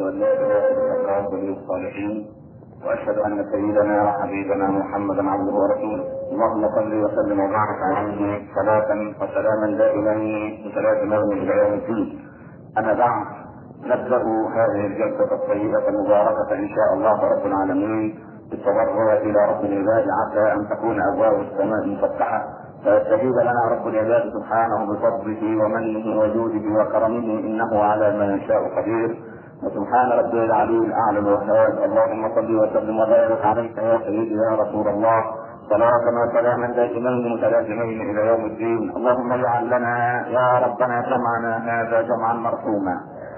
ان لا اله الا الله ولي الصالحين، واشهد ان سيدنا وحبيبنا محمدا عبده ورسوله. اللهم صل وسلم وبارك عليه صلاه وسلاما دائمين بثلاث نوم الى يوم الدين. اما بعد، نبدا هذه الجلسه الطيبه المباركه ان شاء الله رب العالمين بالتضرع الى رب العباد، عسى ان تكون ابواب السماء مفتحه فيستجيب لنا رب العباد سبحانه بفضله ومنه وجوده وكرمه، انه على ما يشاء قدير. وسبحان ربي العلي الاعلى الوهاب. اللهم صل وسلم وبارك عليك يا سيدي يا رسول الله، صلاة وسلاما دائمين متلازمين الى يوم الدين. اللهم اجعل لنا يا ربنا جمعنا هذا جمعا مرحوما،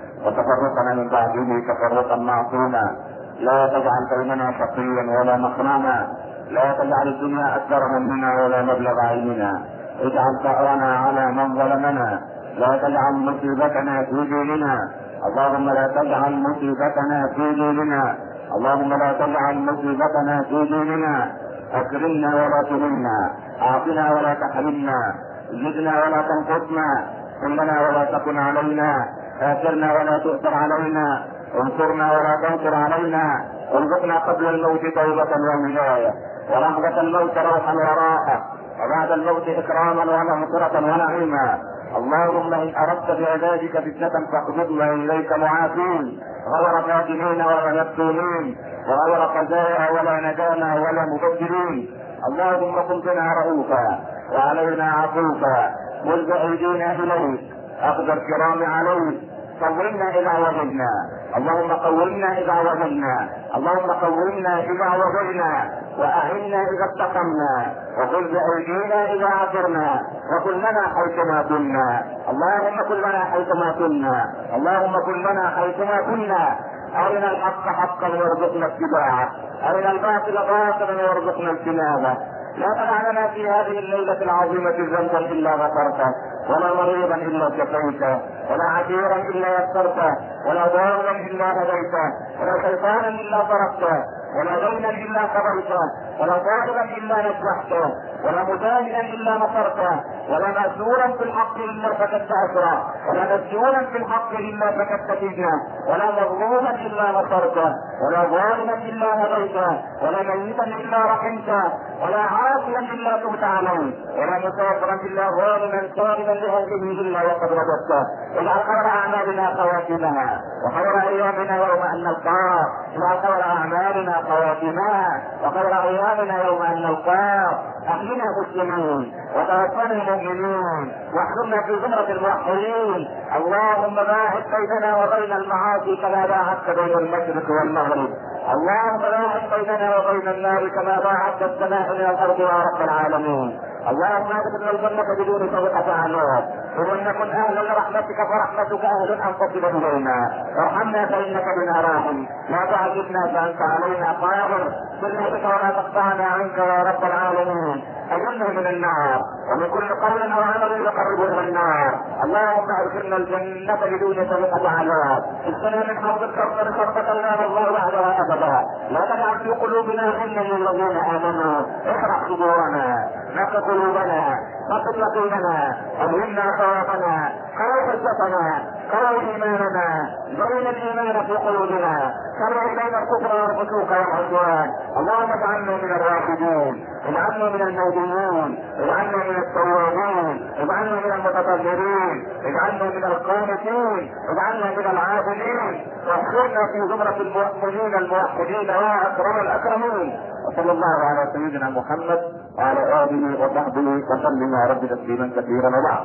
وتفرقنا من بعده تفرقا معصوما. لا تجعل بيننا شقيا ولا محروما، لا تجعل الدنيا اكبر همنا ولا مبلغ علمنا، اجعل ثارنا على من ظلمنا، لا تجعل مصيبتنا في ديننا. اللهم لا تجعل مصيبتنا في ديننا، اللهم لا تجعل مصيبتنا في ديننا. اكرمنا ولا تهنا، اعطنا ولا تحرمنا، زدنا ولا تنقصنا، كلنا ولا تكن علينا، اثرنا ولا تؤثر علينا، انصرنا ولا تنصر علينا، ارزقنا قبل الموت توبة وهداية، ولحظة الموت روحا وراحة، وبعد الموت اكراما ومغفرة ونعيما. اللهم ان اردت بعبادك فتنة فاقبضنا اليك معافين، غير فاتنين ولا مفتونين، وغير خزايا ولا ندامة ولا مبدلين. اللهم كن بنا رؤوفا وعلينا عفوفا، ملجأ ايدينا اليك، اخذ الكرام عليك، قومنا اذا وجدنا، اللهم قومنا اذا وجدنا، اللهم قومنا اذا وجدنا، واعنا اذا استقمنا، وخذ بايدينا اذا عثرنا، وكن لنا حيثما كنا. اللهم كن لنا حيثما كنا، اللهم كن لنا حيثما كنا. ارنا الحق حقا وارزقنا اتباعه، ارنا الباطل باطلا وارزقنا اجتنابه. لا تدع لنا في هذه الليلة العظيمة ذنبا إلا غفرته، ولا مريضا إلا شفيته، ولا عسيرا إلا يسرته، ولا ضالا إلا هديته، ولا شيطانا إلا طردته، ولا دينا إلا قضيته، ولا طالبا إلا نجحته، ولا مجاهدا إلا نصرته، ولا مأسورا في الحق إلا فكدت أسره، ولا مسجونا في الحق إلا فكدت سجنه، ولا مظلوما إلا نصرته، ولا ظالما إلا هديته، ولا ميتا إلا رحمته، ولا عاصيا إلا تبت عليه، ولا مسافرا إلا ظالما صالما لأهله إلا وقد رددته. اجعل خير أعمالنا خواتمها، وخير أيامنا يوم أن نلقاه، اجعل خير أعمالنا خواتمها، وخير أيامنا يوم أن نلقاه. أحينا مسلمين وتوفنا مؤمنين، واحضرنا في زمرة الموحدين. اللهم باعد بيننا وبين المعاصي كما باعدت بين المشرق والمغرب، اللهم باعد بيننا وبين النار كما باعدت السماء من الأرض يا رب العالمين. اللهم ادخلنا الجنة بدون سابقة عذاب، وإن نكن أهلا لرحمتك فرحمتك أهل أن تصل إلينا. ارحمنا فإنك بنا راحم، لا تعذبنا فأنت علينا قادر، سلمتك ولا تقطعنا عنك يا رب العالمين. أجرنا من النار ومن كل قول أو عمل يقربنا من النار. اللهم ادخلنا الجنة بدون سابقة عذاب، اسقنا من حوض الكوثر شربة لا نظمأ بعدها أبدا، لا تجعل في قلوبنا غلا للذين آمنوا، اشرح صدورنا، نقض قلوبنا، نقض يقيننا، ألهمنا خوافنا، قوي حجتنا، قوي إيماننا، زين الإيمان في قلوبنا، كره إلينا الكفر والفسوق والعصيان. اللهم اجعلنا من الراشدين، اجعلنا من المهديين، اجعلنا من التوابين، اجعلنا من المتطهرين، اجعلنا من القانتين، اجعلنا من العابدين، واحشرنا في زمرة المؤمنين الموحدين يا أكرم الأكرمين. وصلى الله على سيدنا محمد وعلى آله وصحبه وسلم يا رب تسليما كثيرا. وبعد،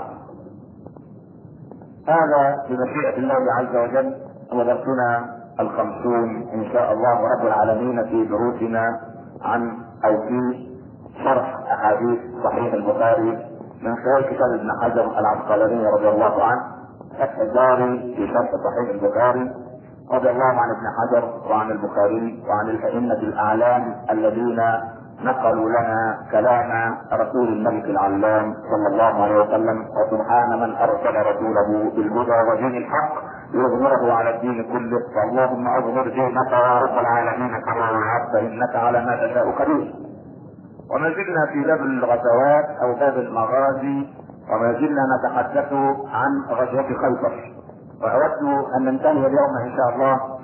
هذا بمشيئة الله عز وجل هو درسنا 50 إن شاء الله رب العالمين في دروسنا عن أو في شرح أحاديث صحيح البخاري من خلال كتاب ابن حجر العسقلاني رضي الله عنه، فتح الباري في شرح صحيح البخاري رضي الله عن ابن حجر وعن البخاري وعن الأئمة الأعلام الذين نقلوا لنا كلام رسول الملك العلام صلى الله عليه وسلم. وسبحان من ارسل رسوله بالهدى ودين الحق ليظهره على الدين كله، فاللهم اظهر دينك يا رب العالمين كما وعدت انك على ما تشاء قدير. وما زلنا في باب الغزوات او باب المغازي، وما زلنا نتحدث عن غزوة خيبر، واود ان ننتهي اليوم ان شاء الله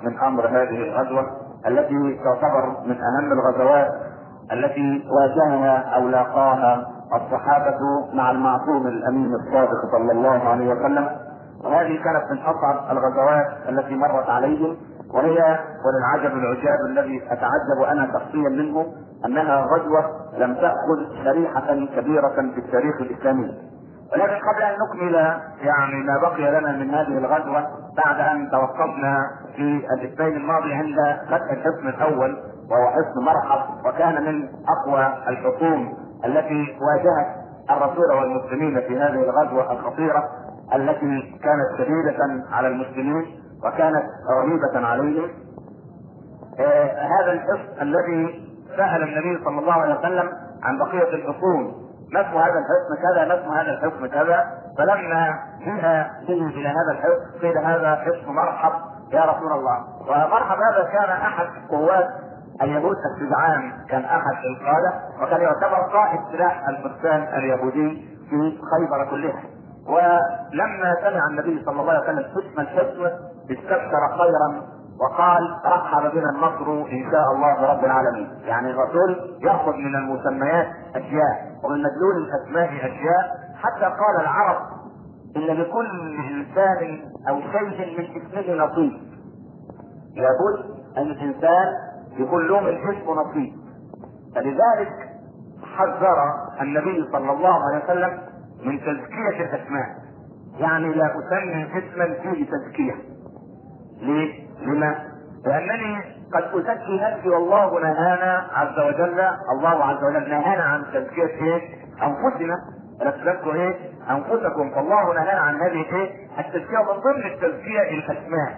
من امر هذه الغزوه التي تعتبر من اهم الغزوات التي واجهها او لاقاها الصحابه مع المعصوم الامين الصادق صلى الله عليه وسلم. وهذه كانت من اصعب الغزوات التي مرت عليهم، وهي وللعجب العجاب الذي اتعجب انا شخصيا منه انها غزوه لم تاخذ شريحه كبيره في التاريخ الاسلامي. ولكن قبل ان نكمل يعني ما بقي لنا من هذه الغزوه بعد ان توقفنا في الاثنين الماضي عند فتح الحصن الاول وهو حصن مرحب، وكان من اقوى الحصون التي واجهت الرسول والمسلمين في هذه الغزوه الخطيره التي كانت شديده على المسلمين وكانت رهيبه عليهم. هذا الحصن الذي سأل النبي صلى الله عليه وسلم عن بقية الحصون، ما اسم هذا الحصن كذا، ما اسم هذا الحصن كذا، فلما جيء إلى هذا الحصن قيل هذا حصن مرحب يا رسول الله. ومرحب هذا كان أحد قوات اليهود الشجعان، كان أحد القادة، وكان يعتبر قائد سلاح الفرسان اليهودي في خيبر كلها. ولما سمع النبي صلى الله عليه وسلم اسم الحصن استبشر خيرا وقال رحب بنا النصر ان شاء الله رب العالمين. يعني الرسول ياخذ من المسميات اشياء ومن مدلول الاسماء اشياء، حتى قال العرب ان لكل انسان او شيء من اسمه نصيب. لابد ان الانسان يكون له من اسمه نصيب. فلذلك حذر النبي صلى الله عليه وسلم من تزكية الاسماء، يعني لا اسمي اسما فيه تزكية. ليه؟ لما؟ لأنني قد أزكي نفسي والله نهانا عز وجل، الله عز وجل نهانا عن تزكية إيه؟ أنفسنا، لا تزكوا إيه؟ أنفسكم، فالله نهانا عن هذه إيه؟ التزكية، من ضمن التزكية الأسماء.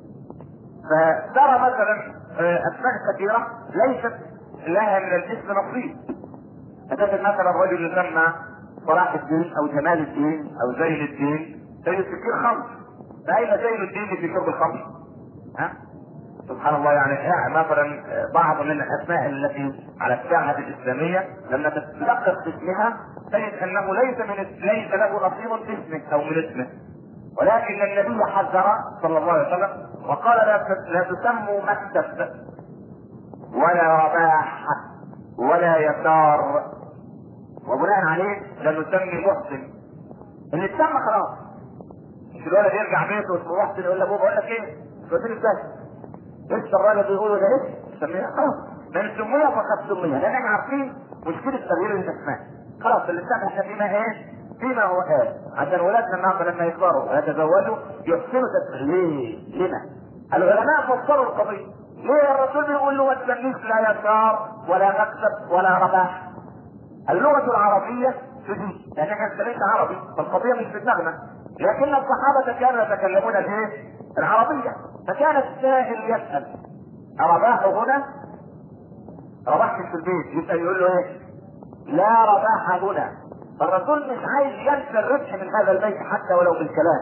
فترى مثلا أسماء كثيرة ليست لها من الاسم نصيب. فتجد مثلا رجل يسمى صلاح الدين أو جمال الدين أو زين الدين، تجد كثير خمر. فأين زين الدين في شرب الخمر؟ سبحان الله. يعني مثلا بعض من الاسماء التي على الساحه الاسلاميه لما تتلقى اسمها تجد انه ليس له نصيب في اسمه او من اسمه، ولكن النبي حذر صلى الله عليه وسلم وقال لا تسموا مكتب ولا رباح ولا يسار، وبناء عليه لا نسمي محسن. اللي اتسمى خلاص، مش الولد يرجع بيته اسمه محسن يقول لابوه بقول لك ايه؟ قلت لي لسه الراجل بيقولوا ده ايه؟ سميها خلاص، من سميها فقد سميها، لان احنا عارفين مشكله تغيير الاسماء. خلاص اللسان احنا فيما ايه؟ فيما هو قال، عشان ولادنا النهارده لما يكبروا ويتزوجوا يحسنوا ليه؟ لما؟ العلماء فسروا القضيه. ليه الرسول بيقول له ما تسميش لا يسار ولا مكتب ولا رباح؟ اللغه العربيه تجي، لان احنا بنتكلم عربي فالقضيه مش في دماغنا، لكن الصحابه كانوا يتكلمون الايه؟ العربيه. فكان السائل يسأل أرباح هنا؟ رباح في البيت، يسأل يقول له ايه؟ لا رباح هنا. فالرسول مش عايز ينسى الربح من هذا البيت حتى ولو بالكلام.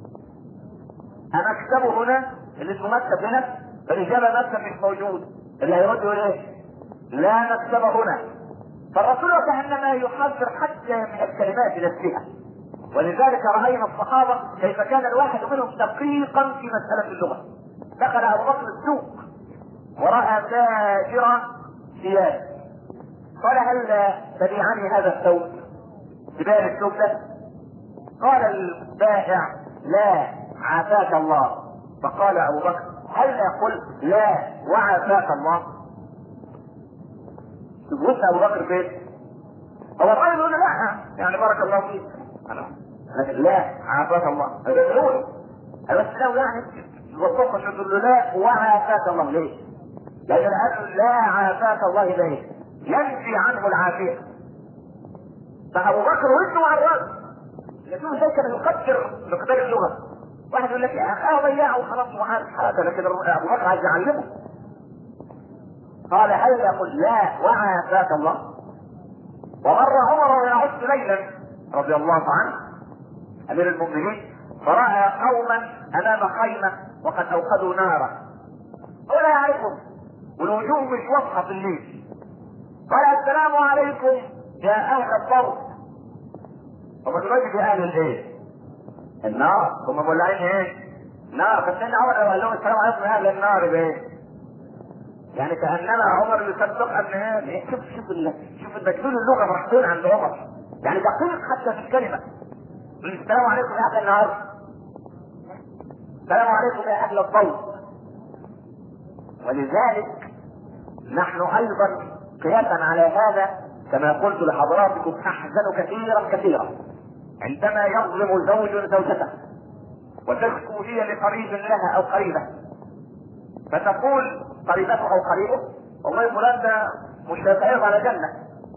أمكتبه هنا؟ اللي اسمه مكتب هنا؟ فالإجابة مكتب مش موجود، اللي هيرد يقول ايه؟ لا مكتب هنا. فالرسول كأنما يحذر حتى من الكلمات نفسها. ولذلك رأينا الصحابة كيف كان الواحد منهم دقيقا في مسألة اللغة. دخل أبو بكر السوق ورأى تاجر ثياب، قال هل تبيعني هذا الثوب؟ تبيع الثوب ده؟ قال البائع لا عافاك الله. فقال أبو بكر هل يقول لا وعافاك الله؟ تبص أبو بكر فين؟ هو الراجل يقول لا يعني بارك الله فيك، لكن لا عافاك الله يقول بس لو يعني الوصفة تقول له لا وعافاك الله. ليه؟ لأن قال لا عافاك الله ليه؟ ينفي عنه العافية. فأبو بكر وزنه على الرأس، لكنه زي كان يقدر مقدار اللغة. واحد يقول لك يا أخي ضيعه وخلاص وعارف حاجة، لكن أبو بكر عايز يعلمه. قال هل يقول لا وعافاك الله؟ ومر عمر ويعد ليلا رضي الله عنه امير المؤمنين، فراى قوما امام خيمه وقد اوقدوا نارا ولا يعرفهم والوجوه مش واضحه في الليل. قال السلام عليكم يا اهل الضوء. هم دلوقتي في اهل الايه؟ النار. هم مولعين ايه؟ نار. فسيدنا عمر لو قال لهم السلام عليكم يا اهل النار بايه؟ يعني كانما عمر يصدق ان هذا. شوف المجنون اللغه محصور عند عمر، يعني دقيق حتى في الكلمه. السلام عليكم يا اهل النار، السلام عليكم يا اهل الضوء. ولذلك نحن ايضا قياسا على هذا كما قلت لحضراتكم احزن كثيرا كثيرا عندما يظلم زوج زوجته وتشكو هي لقريب لها او قريبه، فتقول قريبته او قريبه والله فلان ده مش هيتعرض على جنه،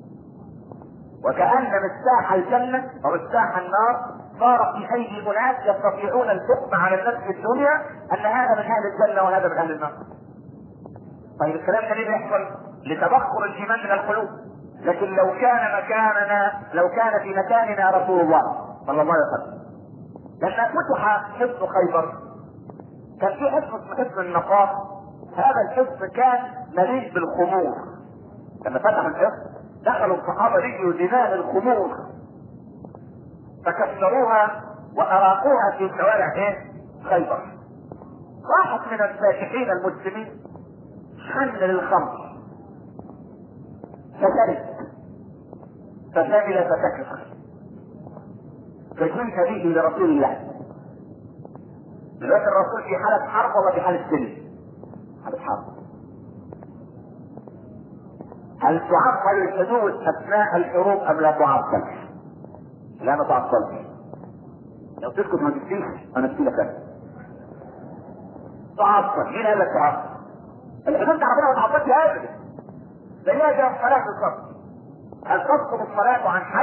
وكأن مفتاح الجنه ومفتاح النار صار في ايدي اناس يستطيعون الحكم على الناس في الدنيا ان هذا من اهل الجنه وهذا من اهل النار. طيب الكلام ده ليه بيحصل؟ لتبخر الايمان من القلوب. لكن لو كان في مكاننا رسول الله صلى الله عليه وسلم لما فتح حصن خيبر كان في حصن اسمه حصن النقاط. هذا الحصن كان مليء بالخمور. لما فتح الحصن دخلوا الصحابه لقوا دماء الخمور فكسروها واراقوها في شوارع خيبر. واحد من الفاتحين المسلمين حن للخمر فشرب فشمل فتكسر فجئت به لرسول الله. دلوقتي الرسول في حالة حرب ولا في حالة سلم؟ حالة حرب. هل تعطل الحدود اثناء الحروب ام لا تعطل؟ لا ما تعطلش. لو تسكت ما تفتيش انا افتي لك انا. تعطل. مين قال لك تعطل؟ الحدود بتاع ربنا ما تعطلش ابدا. ده هي زي الصلاة بالظبط. هل تسقط الصلاة عن حي؟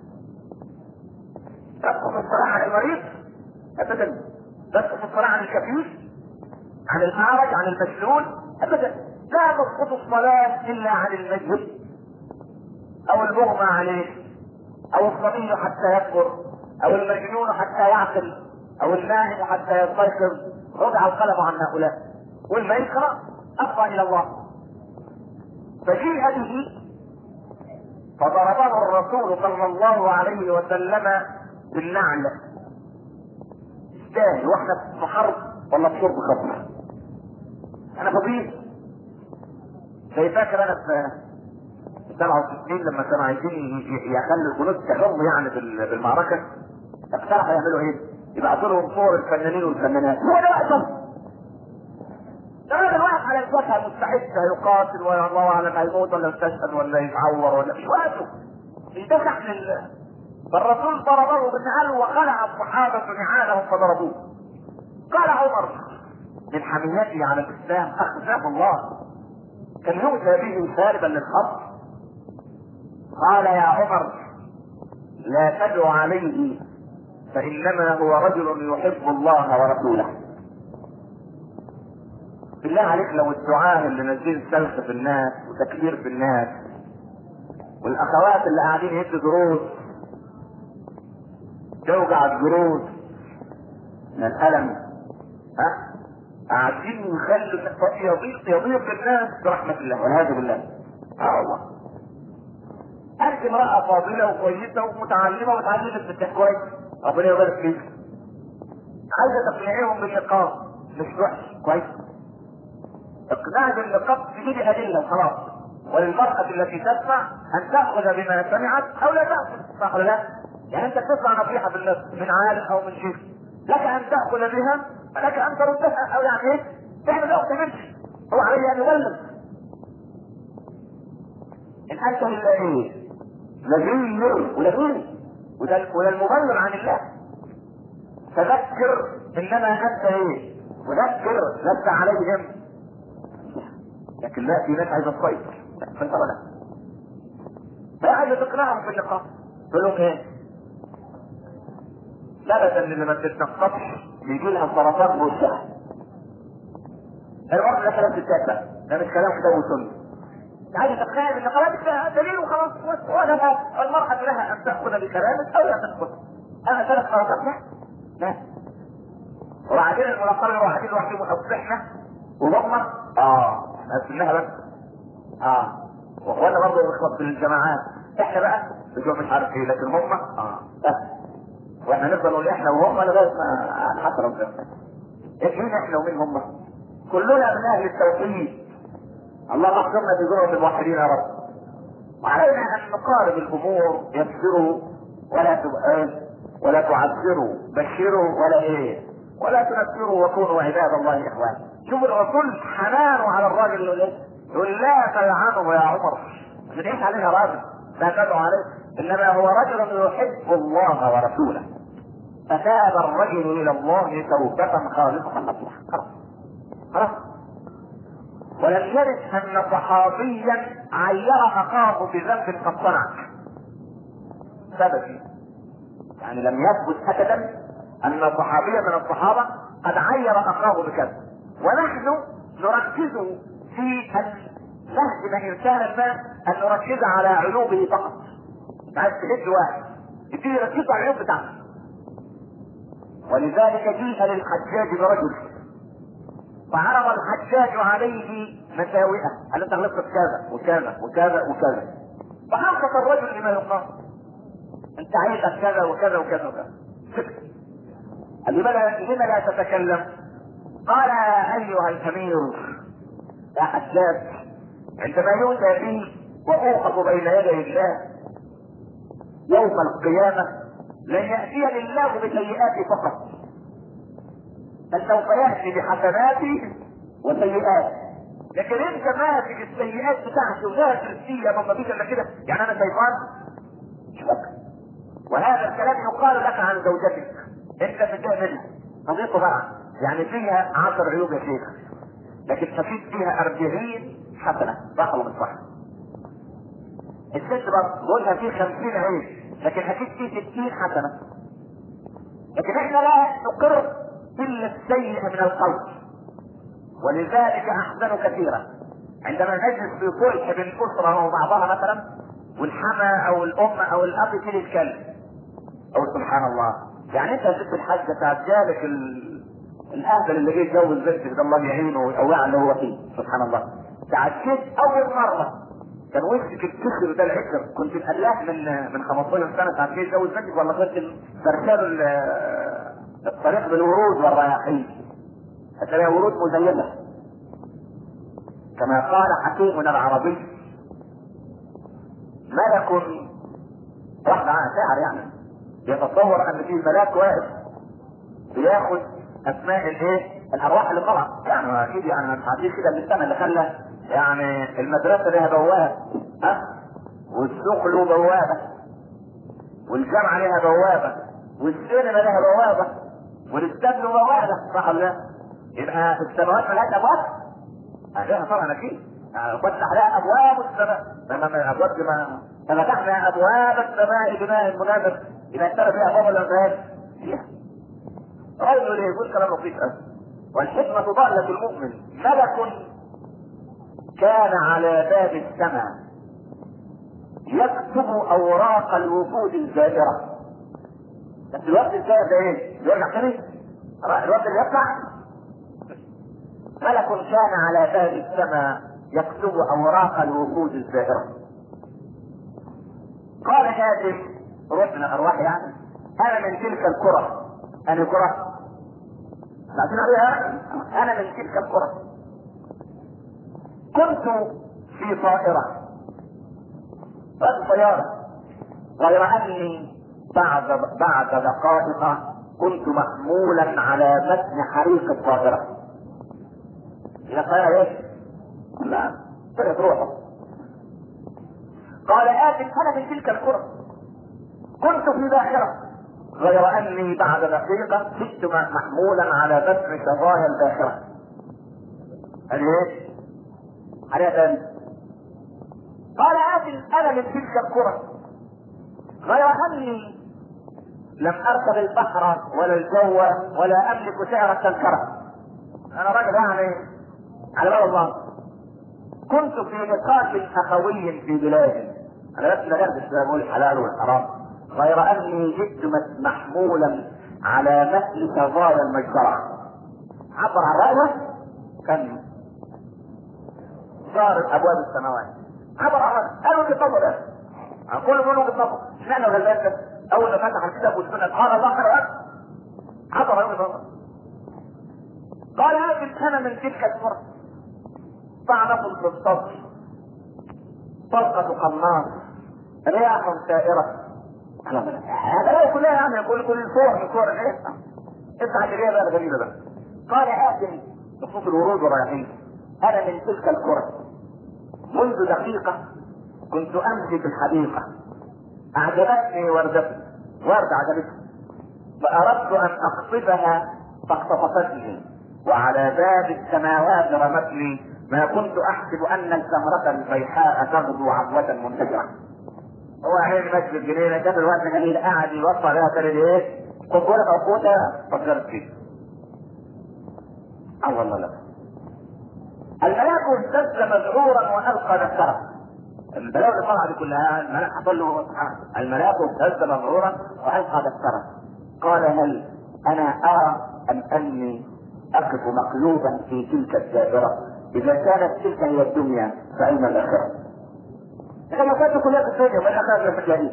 تسقط الصلاة عن المريض؟ ابدا. تسقط الصلاة عن الكفيف؟ عن الأعرج؟ عن المسلول؟ ابدا. لا تسقط الصلاة الا عن المجهول او المغمى عليه او الصبي حتى يكبر او المجنون حتى يعقل او النائم حتى يستيقظ. رجع القلم عن هؤلاء والما يقرأ افضى الى الله. فجيء به فضربه الرسول صلى الله عليه وسلم بالنعل. استاهل واحنا في حرب ولا في شرب خمر؟ انا فضيل زي فاكر انا في 67 لما كانوا عايزين يخلوا الجنود تحرموا يعني بالمعركه. اقترحوا يعملوا ايه؟ يبعثوا لهم صور الفنانين والفنانات. هو ده وقتهم. ده راجل واقف على الجبهه مستعد يقاتل والله اعلم هيموت ولا يستشهد ولا يتعور ولا مش وقته. يدفع فالرسول ضربه بالنعال وخلع الصحابه نعالهم فضربوه. قال عمر من حميته على الاسلام اخزاه الله كان يؤتى به شاربا للخمر. قال يا عمر لا تدعو عليه فانما هو رجل يحب الله ورسوله. بالله عليك لو الدعاة اللي نازلين سلخ في الناس وتكبير في الناس والاخوات اللي قاعدين يدوا دروس توجع الجروس من الالم قاعدين يخلوا يضيق الناس برحمة الله والعياذ بالله. الله. انت امرأة فاضلة وكويسة ومتعلمة وتعلمت بالتحكي كويس ربنا يبارك فيك. عايزة تقنعيهم بالنقاب مش وحش كويس. اقناع بالنقاب تجيب ادلة وخلاص. وللمرأة التي تسمع ان تأخذ بما سمعت او لا تأخذ. صح ولا لا؟ يعني انت تسمع نصيحة من عالم او من شيخ لك ان تأخذ بها لك ان تردها او يعني ايه تعمل او تعملش. هو علي ان يبلغ. ان انت الا ايه نذير وده المبلغ عن الله. فذكر انما انت ايه وذكر لست عليهم. لكن لا في ناس عايزه تسيطر فانت ولا لا عايزه تقنعهم بالنقاط. تقول لهم ايه؟ ابدا اللي ما بتتنقطش بيجي لها سرطان في وشها. الوقت ده كلام ستات بقى، ده مش كلام كتاب وسنه. عايزه تقنعي بالنقاط ده دليل وخلاص. ولا المرأة لها ان تاخذ بكلامك او لا تاخذ. انا ثلاث مرات لا. وبعدين المناقضه الوحيد لوحدهم اصبحنا وضمن نفسنا بس واخوانا برضه بنخلص في الجماعات. احنا بقى بنقول مش عارف ايه لكن هم بس. واحنا نفضل نقول احنا وهم لغايه ما حتى ربنا. مين احنا ومين هم؟ كلنا من اهل التوحيد. الله احكمنا بزمرة الموحدين يا رب. وعلينا ان نقارب الامور، يسروا ولا تعسروا، بشروا ولا تنفروا، وكونوا عباد الله اخوانا. شوف الرسول حنانه على الراجل يقول لا تلعنه يا عمر، ما تدعيش عليه يا راجل، لا تدعو عليه، انما هو رجل يحب الله ورسوله. فتاب الرجل الى الله توبة خالصة نصوحا. خلاص. ولم يرد ان صحابيا عير اخاه بذنب قد صنع سبب، يعني لم يثبت ابدا ان صحابيا من الصحابه قد عير اخاه بكذا. ونحن نركز في ان نهدم انسانا ما، ان نركز على عيوبه فقط. عايز تهد واحد يبتدي يركز على العيوب بتاعته. ولذلك جيء للحجاج برجل فعرض الحجاج عليه مساوئه، قال انت غلطت في كذا وكذا وكذا وكذا، فانصت الرجل لما يقال، انت عايزك كذا وكذا وكذا وكذا. قال لما لا تتكلم؟ قال ايها الامير يا حجاج، عندما يؤتى بي واوقف بين يدي الله يوم القيامه لن ياتيني الله بسيئاتي فقط، بل سوف ياتي بحسناتي وسيئات. لكن انت ماسك السيئات بتاعتي وذاكر فيها ما فيش الا كده، يعني انا شيطان؟ وهذا الكلام يقال لك عن زوجتك، انت متضايق منها نظيفه بقى، يعني فيها 10 عيوب يا شيخ، لكن تفيد فيها 40 حسنه، صح ولا مش صح؟ الست برضه بقولها فيه 50 عيب، لكن اكيد فيه 60 حسنه. لكن احنا لا نقر الا السيء من القول، ولذلك احسن كثيرا عندما نجلس في صلح بين اسره وبعضها مثلا، والحما او الام او الاب يشيل الكلب، او سبحان الله، يعني انت يا ست الحاجه تعجالك الاهبل اللي جه يتجوز بنتك ده الله يعينه ويقوعها اللي هو فيه، سبحان الله. تعجلت اول مره كان وشك الكسر ده العكر، كنت مقلاه من 15 سنه ساعه جه يتجوز بنتك، ولا كنت برسال الطريق بالورود والرياحين، هتلاقيها ورود مزينه كما قال حكيمنا العربي ملك، واحد شاعر يعني يتصور ان في ملاك واقف بياخد اسماء الارواح اللي طلعت، يعني اكيد يعني ما تعديش كده من السنه اللي خلى يعني المدرسه لها بوابه، والسوق له بوابه، والجامعه لها بوابه، والسينما لها بوابه، والاستاد له بوابه، صح ولا لا؟ يبقى السماوات ملهاش ابواب؟ لها طبعا اكيد، فتح لها ابواب السماء، انما ابواب ما ففتحنا ابواب السماء بماء منابر، اذا كان فيها ابواب ولا ما فيها؟ رجل يقول كلام لطيف قوي، والحكمه ضاله المؤمن. ملك كان على باب السماء يكتب اوراق الوفود الزائره. بس الوفد الزائر ده ايه؟ يرجع تاني؟ الوفد اللي يطلع ملك كان على باب السماء يكتب اوراق الوفود الزائره. قال هاتف روح من الارواح، يعني انا من تلك الكره، انا كره لكن انا من تلك الكره، كنت في طائره طياره، غير اني بعد دقائق كنت محمولا على متن حريق الطائره. يا خير ايه؟ لا طلعت روحه. قال آتٍ انا من تلك الكرة، كنت في باخرة، غير اني بعد دقيقة كنت محمولا على متن شظايا الباخرة. قال ايه؟ عليها تاني. قال آتٍ انا من تلك الكرة، غير اني لم اركب البحر ولا الجو ولا املك سعر التذكرة. انا راجل يعني على باب الله، كنت في نقاش اخوي في بلاد، انا بس بدرس بقول الحلال والحرام، غير اني جئت محمولا على مثل شظايا المجزرة. عبر عن رأيه كان صارت ابواب السماوات، عبر عن رأيه قالوا لي طبعا ده عن كل منهم بالطبع، اشمعنى غلبان اول ما فتح الكتاب والسنة قال الله خير، عبر عن رأيه. قال هذه انا من تلك الفرص طعنة في الصدر، طلقة قناص، رياح سائرة. هذا لا كلها يعني يقول كل صور من صور الايه؟ اسمع الجريئة بقى الغريبة بقى. قال حاتم بخصوص الورود والرياحين: انا من تلك الكرة منذ دقيقة كنت امشي في الحديقة، اعجبتني وردة عجبتني، فاردت ان اقصدها فاقتطفتني، وعلى باب السماوات رمتني، ما كنت احسب ان الزهرة البيحاء تغدو عضوة منتجرة. هو عين ماشي في الجنينة كان الوقت جميل قاعد يوصل لها تاني ايه؟ قنبلة موقوتة فكرت فيه. والله لا. الملاك اهتز مذعورا والقى دفتره. البلاوي اللي طلع دي كلها الملاك حصل له الملاك اهتز مذعورا والقى دفتره. قال: هل انا ارى ام اني اقف مقلوبا في تلك الدائرة؟ اذا كانت تلك هي الدنيا فاين الاخرة؟ اذا ما كانت كلها في الدنيا والاخرة في الجحيم.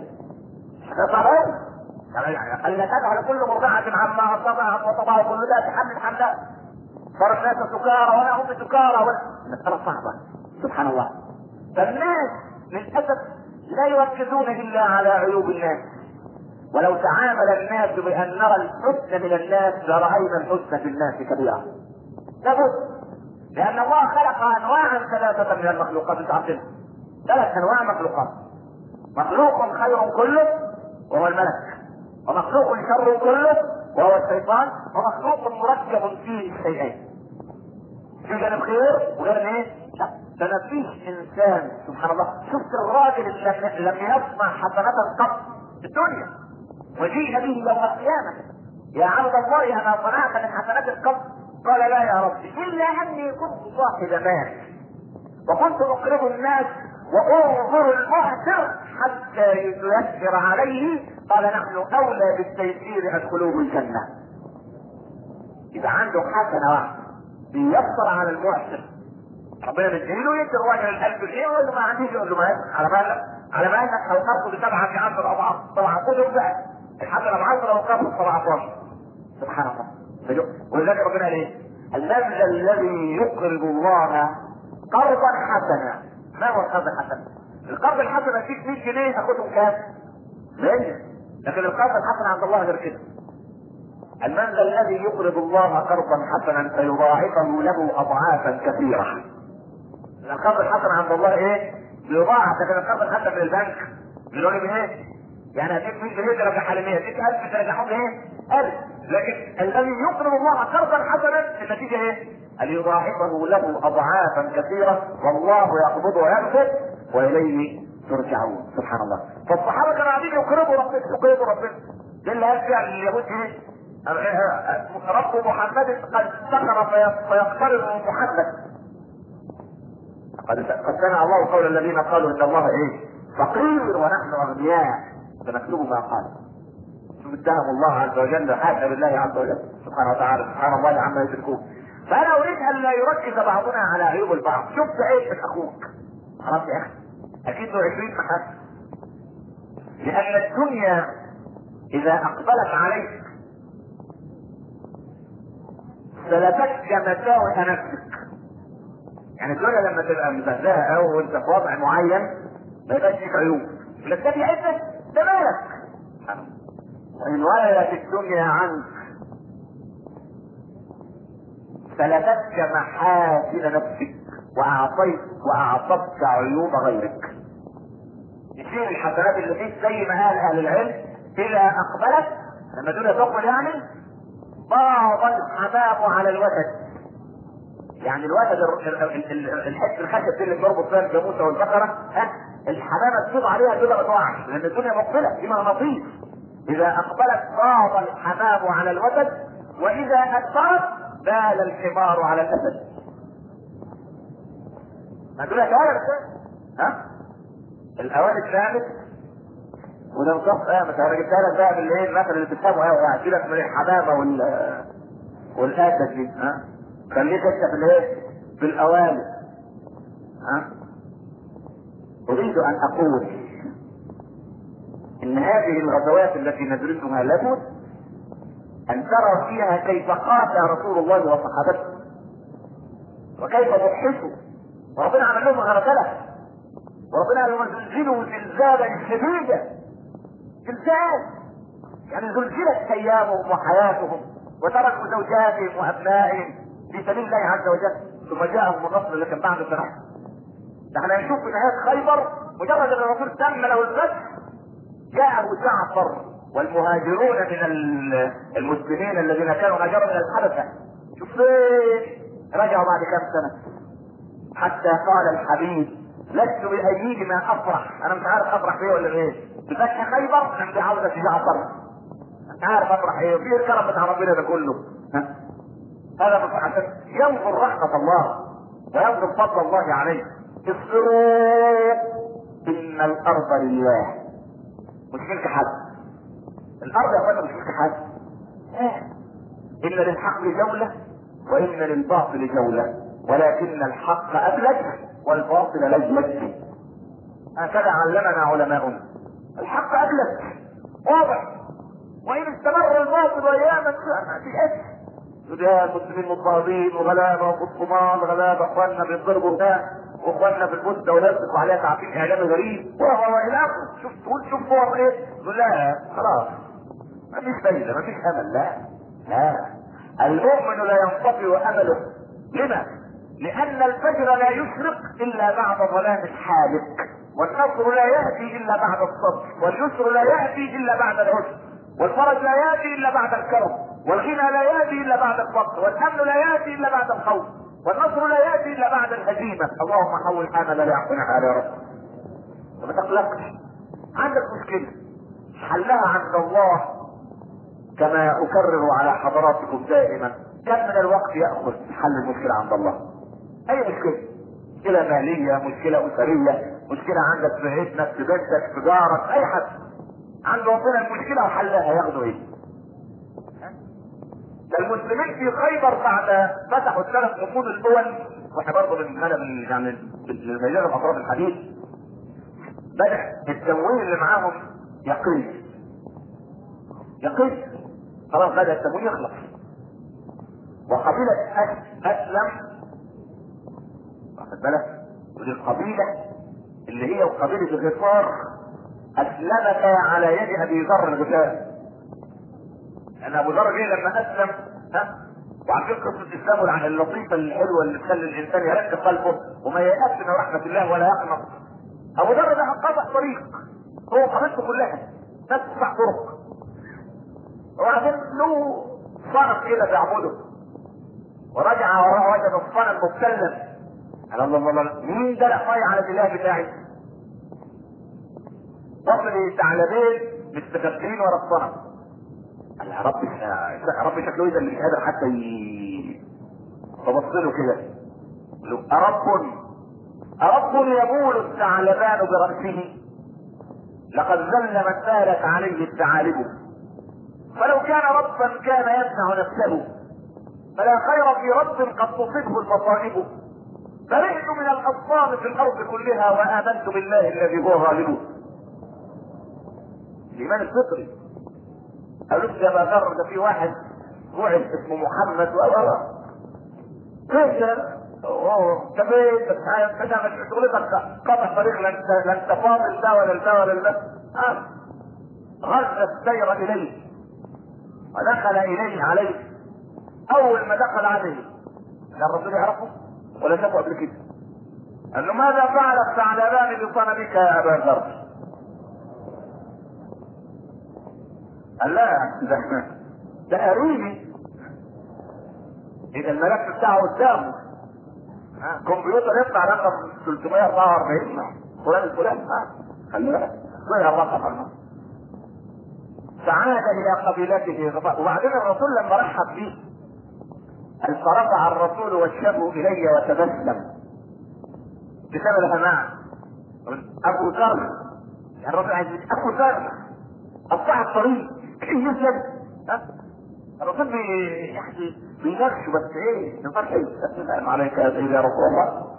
فطبعا ألا تجعل كل مرضعة عما أصابها وطبعها كل ذات حمل حملات، صار الناس سكارى ولا هم سكارى مسألة صعبة سبحان الله. فالناس للأسف لا يركزون إلا على عيوب الناس، ولو تعامل الناس بأن نرى الحسن من الناس لرأينا الحسن في الناس كبيرا. لابد، لأن الله خلق أنواعا ثلاثة من المخلوقات. تعرفين 3 أنواع مخلوقات: مخلوق خير كله وهو الملك، ومخلوق شر كله وهو الشيطان، ومخلوق مركب فيه الشيئين، في جانب خير وغير ايه؟ لا فيش انسان سبحان الله. شفت الراجل اللي لم يصنع حسنات قط في الدنيا وجيء به يوم القيامه: يا عبد الله انا صنعت من حسنات قط؟ قال: لا يا رب، الا اني كنت صاحب مال وكنت اقرض الناس وانظر المعسر حتى يتيسر عليه. قال: نحن اولى بالتيسير ادخلوه الجنه. اذا عنده حسنه واحده بيسر على المعسر، ربنا بيديله يدي الراجل 1000 جنيه ويقول له ما عنديش، يقول له ما على بالك او تاخذ ب7 في 10 اضعاف. طبعا خذوا بقى الحسنه ب10 وكفر 17 سبحان الله. ولذلك ربنا قال ايه؟ الذي الذي يقرض الله قرضا حسنا. ما هو القرض الحسن؟ القرض الحسن اديك 100 جنيه تاخدهم كام؟ 100. لكن القرض الحسن عند الله غير كده. من ذا الذي يقرض الله قرضا حسنا فيضاعفه له اضعافا كثيره. القرض الحسن عند الله ايه؟ بيضاعف. لكن القرض الحسن من البنك بيقول لي ايه؟ يعني هديك 100 جنيه ترجعها ل 100، هديك 1000 ترجعهم ايه؟ 1000. لكن الذي يقرض الله قرضا حسنا النتيجه ايه؟ ان يضاعفه له اضعافا كثيره، والله يقبض ويبسط واليه ترجعون سبحان الله. فالصحابه كانوا قاعدين يقرضوا ربنا. ده اللي قال فيها اليهود ايه؟ رب محمد قد سخر فيقترض محمد. قد سمع الله قول الذين قالوا ان الله ايه؟ فقير ونحن اغنياء، فنكتب ما قال. شوف اتهم الله عز وجل، حاشا بالله عز وجل سبحانه وتعالى، سبحان الله عما يشركون. فانا اريد ان لا يركز بعضنا على عيوب البعض. شفت عيب من اخوك خلاص يا اخي اكيد له 20 محل. لان الدنيا اذا اقبلت عليك سلبتك مساوئ نفسك. يعني الدنيا لما تبقى مبهدله او انت في وضع معين ما يبقاش فيك عيوب، لكن ده بيعزك ده مالك. وان ولدت الدنيا عنك سلبتك محاسن نفسك واعطتك عيوب غيرك. يصير الحسنات اللي فيك زي ما قال اهل العلم اذا اقبلت، لما الدنيا تقبل يعني ضاض الحمام على الوتد. يعني الوتد الحته الخشب اللي بيربط فيها الجاموسه والبقره، الحمامه تفوض عليها كده ما تقعش لان الدنيا مقبله في مغناطيس. اذا اقبلت ضاض الحمام على الوتد، واذا ادبرت بال الحمار على الاسد. ما تقول لك الاوان الثالث وده نصف مثلا انا جبتها لك بقى بالايه المثل اللي تفهمه قوي، يعني سيبك من الحمامه والاسد دي خليك انت في الايه؟ في الاوان. اريد ان اقول ان هذه الغزوات التي ندرسها لكم ان ترى فيها كيف قاتل رسول الله وصحابته وكيف ضحكوا، وربنا عمل لهم غربله، وربنا قال لهم زلزلوا زلزالا شديدا. زلزال يعني زلزلت ايامهم وحياتهم، وتركوا زوجاتهم وابنائهم في سبيل الله عز وجل، ثم جاءهم النصر لكن بعد سنه. احنا نشوف في نهايه خيبر مجرد ان الرسول تم له الفتح جاءه جعفر والمهاجرون من المسلمين الذين كانوا هاجروا من الحبشه. شوف رجعوا بعد كم سنه، حتى قال الحبيب لست بأيدي ما افرح، انا مش عارف افرح بيه ولا بايه، بفتح خيبر انا بعودة جعفر، مش عارف افرح ايه، وفيه الكرم بتاع ربنا ده كله. هذا عشان ينظر رحمة الله وينظر فضل الله عليه. اصبروا ان الارض لله، مش ملك حد. الارض يا اخوانا مش ملك حد. ان للحق جولة وان للباطل جولة، ولكن الحق ابلج والباطل لجلج. هكذا علمنا علماؤنا. الحق ابلج واضح، وان استمر الباطل اياما ما فيش. ده المسلمين مضطهدين وغلابه وخصومات غلابه، اخواننا بيضربوا هناك واخواننا في البوسنه ويلبسوا عليها تعقيد اعلامي غريب وهو الى اخره. شوف تقول شوف هو ايه؟ تقول لا خلاص ما فيش فايده ما فيش امل. لا المؤمن لا ينطفئ امله. لما؟ لان الفجر لا يشرق الا بعد ظلام حالك، والنصر لا ياتي الا بعد الصبر، واليسر لا ياتي الا بعد العسر، والفرج لا ياتي الا بعد الكرم، والغنى لا ياتي الا بعد الفقر، والامن لا ياتي الا بعد الخوف، والنصر لا ياتي الا بعد الهزيمه. اللهم حول حالنا لا يعقلنا حال يا رب. وما تقلقش، عندك مشكله حلها عند الله، كما اكرر على حضراتكم دائما، كم من الوقت ياخذ حل المشكله عند الله؟ اي مشكله ماليه، مشكله اسريه، مشكله عندك في ابنك في بنتك في جارك، اي حد عنده ربنا المشكله وحلها ياخدوا ايه؟ ده المسلمين في خيبر بعد فتحوا الثلاث قرون الاول، واحنا برضه من يعني من مجال اطراف الحديث، بدا التمويل اللي معاهم يقل خلاص، بدا التمويل يخلص، وقبيله اسلم واخد بالك، ودي القبيله اللي هي قبيله الغفار اسلمتا على يد ابي ذر الغفاري. لان ابو ذر جه لما اسلم وعارفين قصه اسلامه اللطيفه الحلوه اللي تخلي الانسان يركب قلبه وما ييأس من رحمه الله ولا يقنط. ابو ذر ده قطع طريق هو قبيلته كلها ناس تسع طرق، وبعدين له صنم كده بيعبده، ورجع وراه وجد الصنم مبتلم. قال الله مين ده الاخوي على الاله بتاعي؟ وصل ثعلبين مستخبين ورا الصنم. قال يا رب شكله ايه ده اللي مش قادر حتى فبص له كده، أرب يبول الثعلبان برأسه، لقد ذل من سالت عليه الثعالب، فلو كان ربا كان يمنع نفسه، فلا خير في رب قد تصبه المصائب، برئت من الأصنام في الأرض كلها وآمنت بالله الذي هو غالب. الإيمان الفطري. قالوا يا ابا ذر ده في واحد بعث اسمه محمد كيف كبير بس مش شغلتك قطع طريق، لا انت فاضل ده ولا ده ولا ده. غز السير اليه ودخل اليه عليه. اول ما دخل عليه لا الرسول يعرفه ولا شافه قبل كده. قال له ماذا فعل الثعلبان بصنمك يا ابا ذر؟ قال لا ده قريبي، اذا الملف بتاعه قدامه كمبيوتر يطلع رقم 344 فلان الفلان خلي بالك الرقم. فعاد الى قبيلته وبعدين الرسول لما رحب به قال فرفع الرسول وجهه الي وتبسم بسبب الهماء. ابو ذر يعني الرسول عايز ابو ذر قطع الطريق كيف يسلم الرسول بيناقشه بس ايه نفرح السلام عليك يا سيدي يا رسول الله.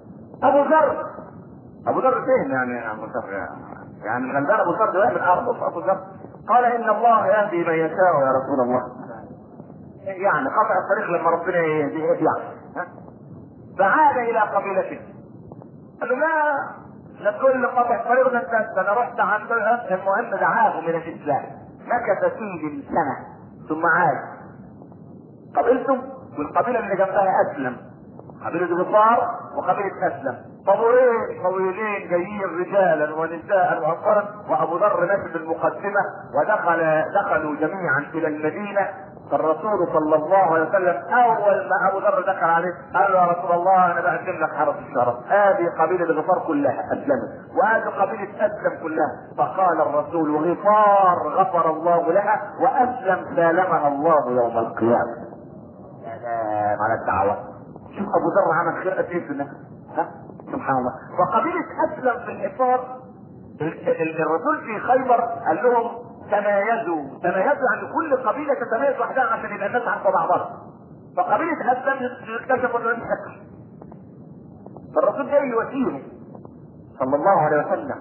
ابو ذر فين يعني ابو ذر يعني الغلبان ابو ذر ده من ارض ابو ذر. قال ان الله يهدي من يشاء يا رسول الله. يعني قطع الطريق لما ربنا يهديه يعني فعاد الى قبيلته. قال له لا تقول لي قطع طريق ده انت، انا رحت عند المهم دعاه من الاسلام. مكث فيه سنه ثم عاد. قبيلته والقبيله اللي جنبها اسلم، قبيله غفار وقبيله اسلم، طويلين جايين رجالا ونساء واطفالا، وابو ذر ماشي بالمقدمه، دخلوا جميعا الى المدينه. فالرسول صلى الله عليه وسلم اول ما ابو ذر دخل عليه قال له يا رسول الله انا بقدم لك حرس الشرف، هذه قبيله الغفار كلها اسلمت وهذه قبيله اسلم كلها. فقال الرسول غفار غفر الله لها واسلم سالمها الله يوم القيامه. يا سلام على الدعوه. شوف ابو ذر عمل خير قد ايه في الناس، ها سبحان الله. وقبيله اسلم في الحصار، الرسول في خيبر قال لهم تمايزوا عن كل قبيله تتميز وحدها عشان يبقى الناس عارفه بعضها. فقبيله اسلم اكتشفوا انه شكل، فالرسول جاي يواسيهم صلى الله عليه وسلم.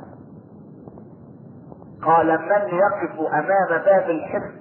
قال من يقف امام باب الحصن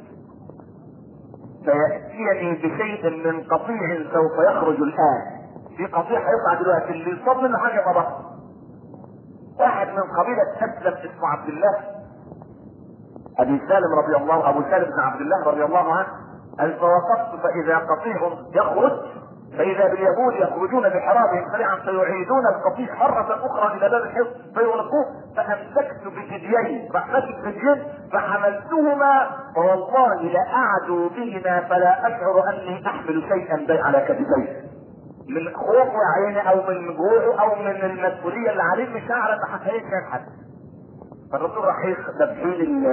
فياتيني بشيء من قطيع سوف يخرج الان. في قطيع هيطلع دلوقتي، اللي يصاب منه حاجه مضى. واحد من قبيله اسلم اسمه عبد الله ابو سالم بن عبد الله رضي الله عنه. قال فوقفت فاذا قطيع يخرج، فاذا باليهود يخرجون بحرابهم سريعا فيعيدون القطيع مره اخرى الى باب الحصن فيغلقوه. فامسكت بجديين، رحمتي بجديين فحملتهما فوالله لاعدوا بهما فلا اشعر اني احمل شيئا على كتفي من خوفه يا عيني او من جوعه او من المسؤوليه اللي عليه، مش هعرف احقق كان حد. فالرسول راح تبحيل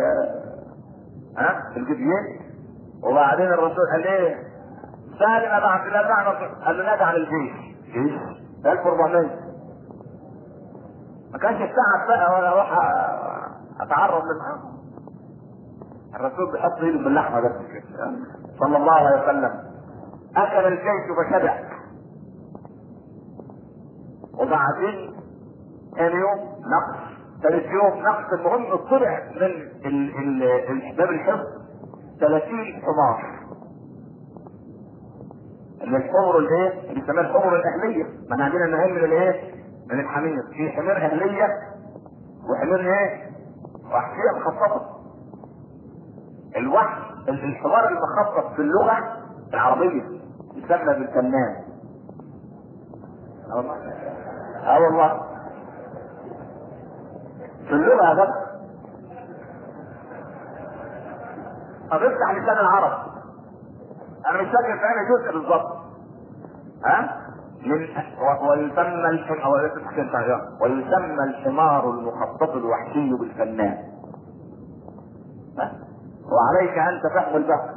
الجديين. وبعدين الرسول قال ايه؟ سالم ابو عبد الله قال له نادى على الجيش. جيش 1400 ما كانش التعب بقى ولا اروح اتعرض للحرب. الرسول بيحط ايده باللحمه بس كده صلى الله عليه وسلم. اكل الجيش فشبع. وبعدين ثاني يوم نقص، ثالث يوم نقص. المهم طلع من باب الحصن 30 حمار. اللي الحمر الايه؟ اللي بيسموها الحمر الاهليه. ما احنا عندنا النهايه من الايه؟ من الحمير. في حمير اهليه وحمير ايه؟ وحشيه مخصصه. الحمار المخصص في اللغه العربيه يسمى بالفنان. والله في اللغه هذا افتح لسان العرب. انا مش فاكر في انا جزء بالظبط. ويسمى الحمار المخطط الوحشي بالفنان. وعليك ان تفهم البحر.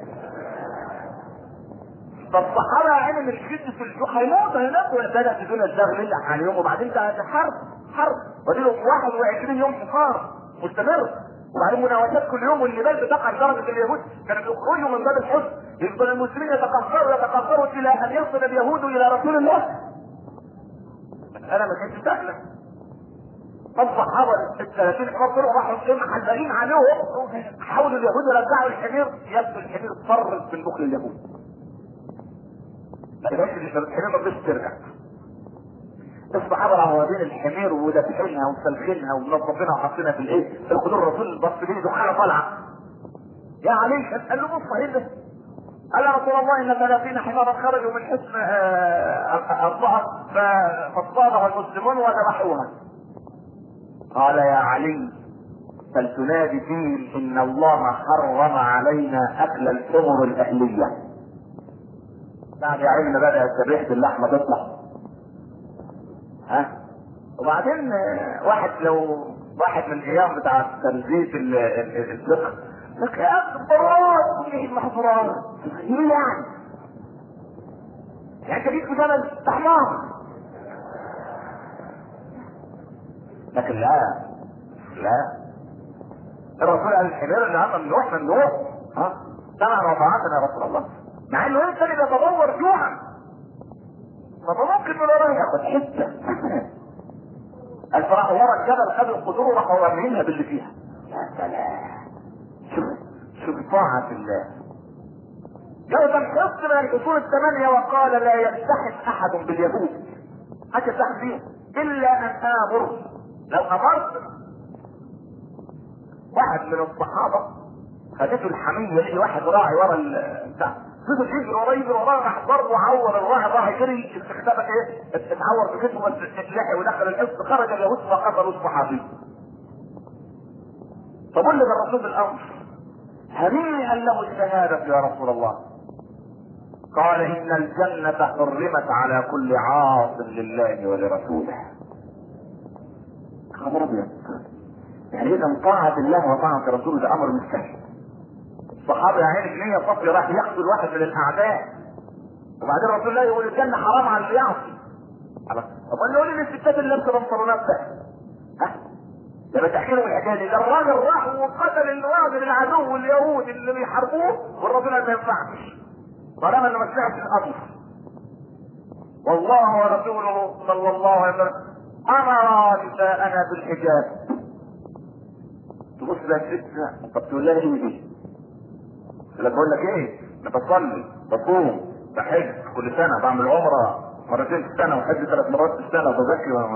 فالصحابه عين من شده الجوع هيموتوا هناك وابتدت تدون الشغل عليهم. وبعدين ده حرب وديلهم 21 يوم حصار مستمر، وبعدين مناوشات كل يوم، والنبال بتقع لدرجه اليهود كانوا يخرجوا من باب الحصن. يفضل المسلمين يتقهقروا الى ان يصل اليهود الى رسول الله. انا ما كانتش سهله. فالصحابه ال 30 حمار طلعوا راحوا محلقين عليهم، حاولوا اليهود يرجعوا الحمير. يبدو الحمير اضطرت من بخل اليهود. الحمير ما رضيش ترجع. الصحابه راحوا واخدين الحمير ودبحينها وسلخينها ومنظفينها وحاطينها في الايه؟ في الخدور. الرسول بص ليه دخانه طالعه. يا علي قال له بص ايه ده؟ قال يا رسول الله ان 30 حمارا خرجوا من حصن الظهر فاصطادها المسلمون وذبحوها. قال يا علي فلتنادي فيهم ان الله حرم علينا اكل الحمر الاهليه. بعد يا عيننا بدات ريحه اللحمه تطلع. وبعدين واحد من الايام بتاع تنزيف الفقه لك يا اخبارات ايه المحظورات؟ ايه يعني انت جيت في زمن استحمار. لكن لا الرسول قال الحمير اللي هم ممنوع سمعا وطاعتنا يا رسول الله. مع انه انت اللي بيتدور جوعا، فممكن من وراه ياخد حته. الفراح ورا الجبل خدوا القدور وراحوا رامينها باللي فيها. يا سلام. شوف طاعة الله. جاء الحصن من الحصون 8 وقال لا يلتحم احد باليهود حاجه تحت فيها الا ان امر. لو امرت واحد من الصحابه خدته الحميه، لقي واحد راعي ورا بتاع، فضل يجري وراه، راح ضربه عور الراعي، راح يجري استخدمت ايه؟ اتعور في جسمه بس اتلحق ودخل الحصن، خرج اليهود فقتلوا الصحابي. فبلغ الرسول بالامر، هنيئا له الشهاده يا رسول الله. قال ان الجنه حرمت على كل عاص لله ولرسوله. خبر ابيض. يعني اذا طاعه الله وطاعه رسوله ده امر مش سهل. الصحابه يا عيني بنيه صافيه راح يقتل واحد من الاعداء، وبعدين رسول الله يقول الجنه حرام على اللي يعصي. طب قال له قول لي الستات اللي لابسه بنطلونات ده، ها؟ لما تحكي لهم الحكايه دي، ده الراجل راح وقتل الراجل العدو اليهود اللي بيحاربوه، والرسول قال ما ينفعش طالما انه ما سمعش الامر. والله ورسوله صلى الله عليه وسلم امر نساءنا بالحجاب. تبص لها ست، طب تقول لها ايه دي؟ لا بقول لك ايه؟ انا بصلي بصوم بحج كل سنه، بعمل عمره مرتين في السنه وحج 3 مرات في السنه وبزكي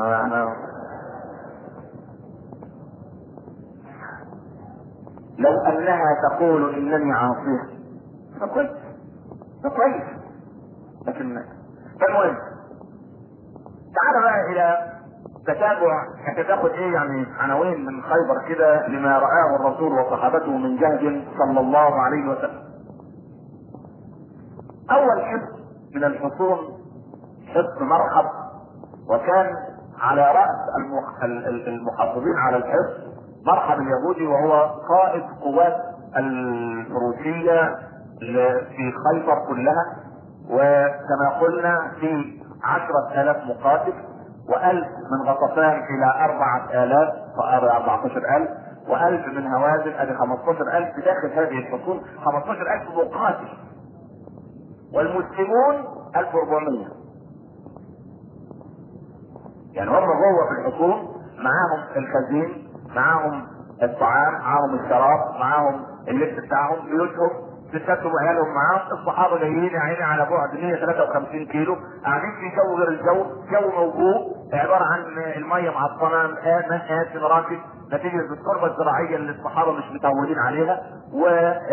لو انها تقول انني عاصيه فكويس فكويس. لكن فالمهم تعال بقى الى تتابع، انت تاخد ايه يعني عناوين من خيبر كده لما رآه الرسول وصحابته من جهد صلى الله عليه وسلم. اول حصن من الحصون حصن مرحب، وكان على رأس المحافظين على الحصن مرحب اليهودي، وهو قائد قوات الفروسية في خيبر كلها، وكما قلنا في 10,000 مقاتل، و1000 من غطفان الى 4,000 14,000 و1000 من هوازن ادي 15,000 داخل هذه الحصون، 15,000 مقاتل، والمسلمون 1400. يعني هم جوه في الحصون معاهم الخزين، معاهم الطعام، معاهم الشراب، معاهم اللبس بتاعهم، بيوتهم، ستاتهم وعيالهم معاهم. الصحابه جايين يا عيني على بعد 153 كيلو، قاعدين في جو غير الجو، جو موجود عباره عن الميه معطنه، ماء راكد نتيجه التربه الزراعيه اللي الصحابه مش متعودين عليها، و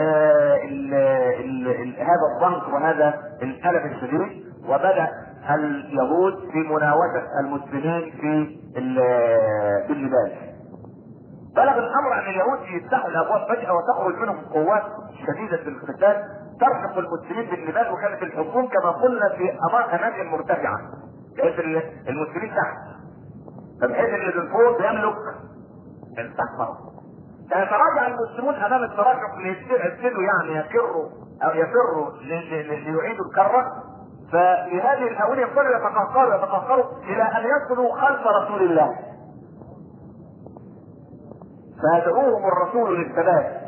هذا الضنك وهذا الالم الشديد. وبدا اليهود في مناوشة المسلمين في اللباس. بلغ الامر ان اليهود يفتحوا الابواب فجأة وتخرج منهم قوات شديدة القتال ترهق المسلمين باللباس، وكانت الحصون كما قلنا في اماكن مرتفعة بحيث المسلمين تحت، فبحيث اللي من فوق يملك التحت. فيتراجع المسلمون امام التراجع ليبتدوا يعني يفروا ليعيدوا الكرة. ففي هذه الاونه يبتدوا يتقهقروا الى ان يدخلوا خلف رسول الله، فيدعوهم الرسول للثبات،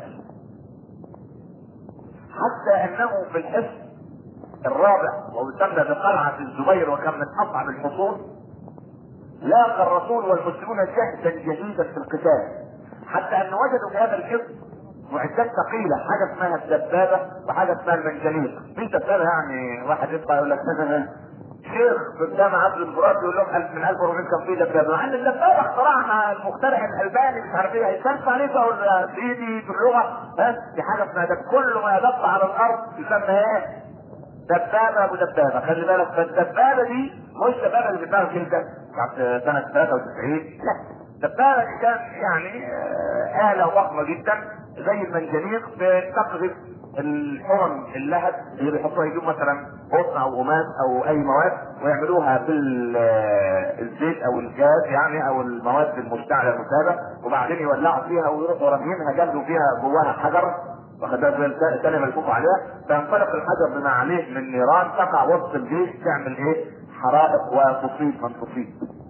حتى انه في الحصن الرابع ويسمى بقلعة الزبير وكان من اصعب الحصون، لاقى الرسول والمسلمون جهدا جديدا في القتال، حتى ان وجدوا في هذا الحصن معدات ثقيله، حاجه اسمها الدبابه وحاجه اسمها المنجنيق. في دبابه يعني واحد يطلع يقول لك شيخ قدام عبد الفرات يقول لهم من 1400 كان في دبابه، مع ان الدبابه اخترعها المخترع الالباني مش عارف ايه، هيتنفع عليه بقى بايدي باللغه، في حاجه اسمها كل ما يدق على الارض يسمى ايه؟ دبابه ابو دبابه. خلي بالك، فالدبابه دي مش دبابه اللي بتاعها كده بتاعت سنه 93، لا، دبابه كان يعني آلة ضخمه جدا زي المنجنيق بتقذف الحرم اللهب اللي بيحطوها، يجيب مثلا قطن او قماش او اي مواد ويعملوها بالزيت او الجاز يعني او المواد المشتعله المساله، وبعدين يولعوا فيها ويروحوا رامينها جنبه فيها جواها حجر وخدها ثانيه ملفوف عليها، فينطلق الحجر بما عليه من نيران تقع وسط الجيش تعمل ايه؟ حرائق وتصيب من تصيب.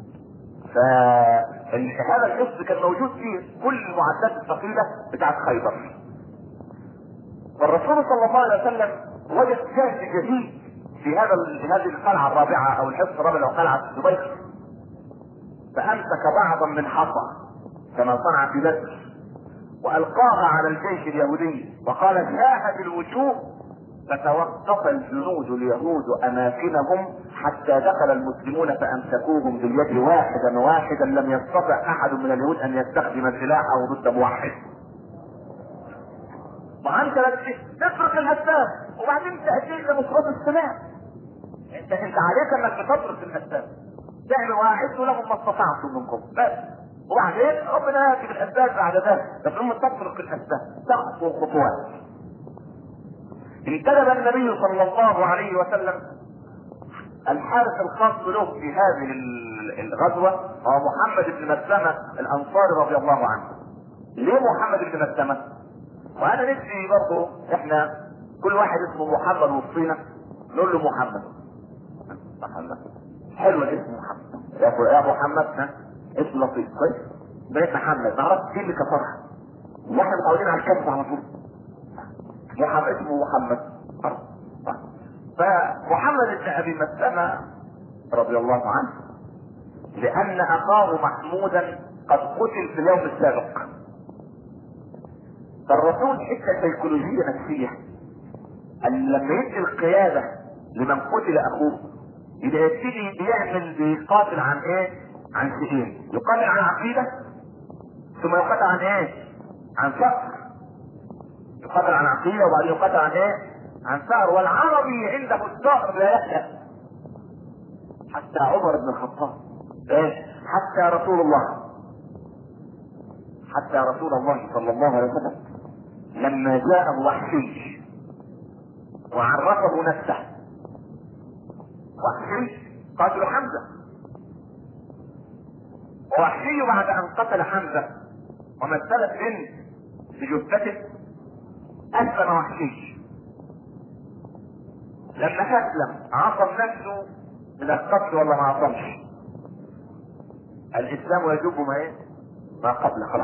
فهذا الحصن كان موجود فيه كل المعدات الثقيله بتاعت خيبر. والرسول صلى الله عليه وسلم وجد جهد جديد في هذه القلعه الرابعه او الحصن الرابع او قلعه الزبير، فامسك بعضا من حصى كما صنع في بدر والقاها على الجيش اليهودي وقال شاهد الوجوه فتوقف الجنود اليهود اماكنهم حتى دخل المسلمون فامسكوهم باليد واحدا واحدا، لم يستطع احد من اليهود ان يستخدم سلاحه ضد موحد. ما انت تفرق الاسباب وبعدين تاتي لمفرط السلاح. انت عليك انك بتفرق الاسباب، تعمل واحد ولهم ما استطعتم منكم بس، وبعدين ربنا ياتي بالاسباب بعد ذلك، بس هم تفرق الاسباب تخطو خطوات. انتدب النبي صلى الله عليه وسلم الحارس الخاص له في هذه الغزوه هو محمد بن مسلمه الانصاري رضي الله عنه. ليه محمد بن مسلمه؟ وانا نفسي برضه احنا كل واحد اسمه محمد وصينا نقول له محمد. حلو الاسم محمد يا محمد، ها اسم لطيف كويس. بقيت محمد ما عرفتش ايه اللي كفرها، واحنا متعودين على الكذب على طول. محمد اسمه محمد. فمحمد بن ابي مسلمه رضي الله عنه لان اخاه محمودا قد قتل في اليوم السابق. فالرسول حته سيكولوجيه نفسيه ان لما يدي القياده لمن قتل اخوه يبقى يبتدي بيعمل بيقاتل عن ايه؟ عن شيئين، يقاتل عن عقيده ثم يقاتل عن ايه؟ عن فقر. يقاتل عن عقيده وبعدين يقاتل عن ايه؟ عن ثأر. والعربي عنده الثأر لا يألف. حتى عمر بن الخطاب ايه؟ حتى رسول الله صلى الله عليه وسلم لما جاءه وحشي وعرفه نفسه. وحشي قاتل حمزه، ووحشي بعد ان قتل حمزه ومثلت بنت بجثته اسلم وحشي. لما اسلم عصم نفسه من القتل ولا ما عصمش؟ الاسلام يجب ما ايه؟ ما قبل خلاص.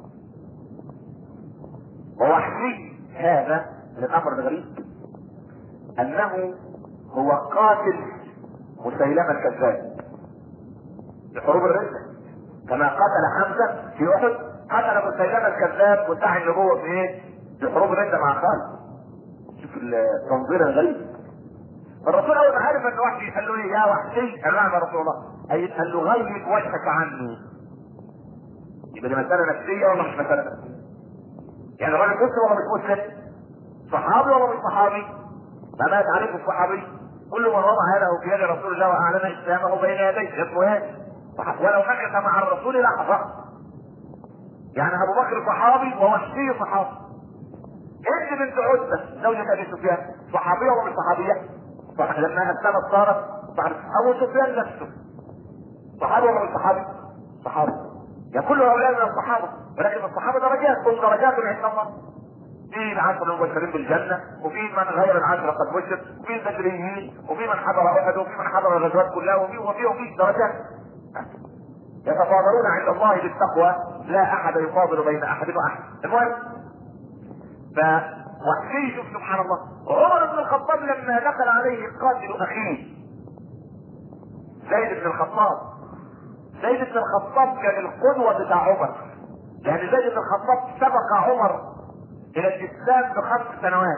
ووحشي هذا من الامر الغريب انه هو قاتل مسيلمة الكذاب في حروب الردة، كما قتل حمزة في احد قتل مسيلمة الكذاب وادعى النبوة في ايه؟ في حروب الردة مع خالد. شوف التنظير الغريب. الرسول اول ما عرف ان وحشي قال له ايه؟ يا وحشي قال نعم يا رسول الله. قال له غير وجهك عني. يبقى دي مسألة نفسية ولا مش مسألة نفسية؟ يعني الراجل مسلم ولا مش مسلم؟ صحابي ولا مش صحابي؟ ما مات عليه الصحابي كل من وضع يده في يد رسول الله واعلن اسلامه بين يديه اسمه ايه؟ ولو مكث مع الرسول لحظه. يعني ابو بكر صحابي ووحشي صحابي. انت بنت عتبه زوجة ابي سفيان صحابيه ولا مش صحابيه؟ لما اسلمت صارت ابو سفيان نفسه صحابي ولا مش صحابي؟ صحابي. يعني كل هؤلاء من الصحابه، ولكن الصحابه درجات، كل درجات عند الله. في العشر المبشرين بالجنة، وفي من غير العشرة قد بشر، وفي البدريين، وفي من حضر أحد، وفي من حضر الغزوات كلها، وفي درجات. يتفاضلون عند الله بالتقوى، لا أحد يفاضل بين أحد وأحد. المهم وحشي شوف سبحان الله. عمر بن الخطاب لما دخل عليه قاتل أخيه زيد بن الخطاب. زيد بن الخطاب كان القدوة بتاع عمر، يعني زيد بن الخطاب سبق عمر الى الاسلام ب5 سنوات،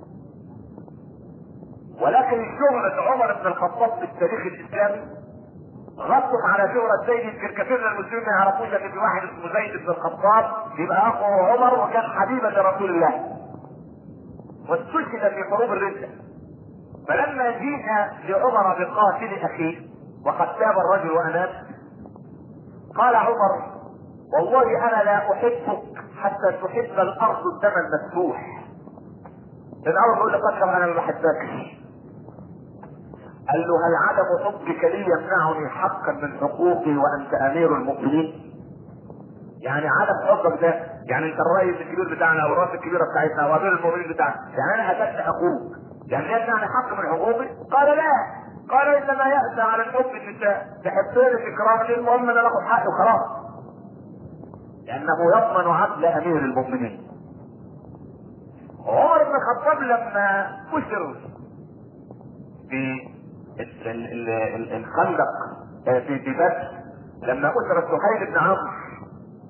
ولكن شهرة عمر بن الخطاب في التاريخ الاسلامي غطت على شهرة زيد. يمكن كثير من المسلمين ما يعرفوش ان في واحد اسمه زيد بن الخطاب يبقى اخو عمر وكان حبيبا لرسول الله واستشهد في حروب الردة. فلما جيء لعمر بقاتل اخيه وقد تاب الرجل واناب قال عمر والله انا لا احبك حتى تحب الارض الدم المسفوح. الاول يقول لقد انا ما بحبكش. قال له هل عدم حبك لي يمنعني حقا من حقوقي وانت امير المؤمنين؟ يعني عدم حبك ده يعني انت الرئيس الكبير بتاعنا او الراس الكبيره بتاعتنا وامير المؤمنين بتاعنا، يعني انا قتلت اخوك يعني ده يمنعني حق من حقوقي؟ قال لا. قال انما يأتى على الحب ان تحبني تكرهني، المهم انا اخد حقي وخلاص، لانه يضمن عدل امير المؤمنين. عمر بن الخطاب لما بشر في الخندق في بدر، لما بشر سهيل بن عمرو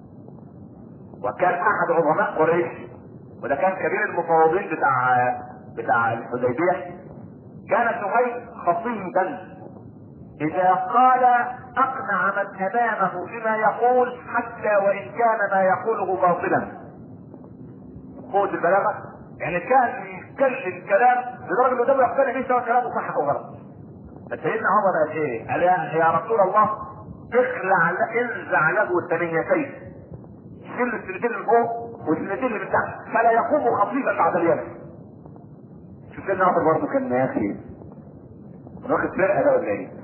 وكان احد عظماء قريش وده كان كبير المفاوضين بتاع الحديبيه كان سهيل خطيبا اذا قال اقنع من امامه بما يقول حتى وان كان ما يقوله باطلا. قوة البلاغه يعني كان يتكلم كلام لدرجه انه ده يقتنع بيه سواء كلامه صح او غلط. سيدنا عمر قال ايه؟ قال يا رسول الله انزع له الثنيتين، شيل السنتين اللي فوق والسنتين اللي من تحت فلا يقوم خطيبا بعد اليد. شوف سيدنا عمر برضه كان يا اخي واخد فرقه ده ولا ايه؟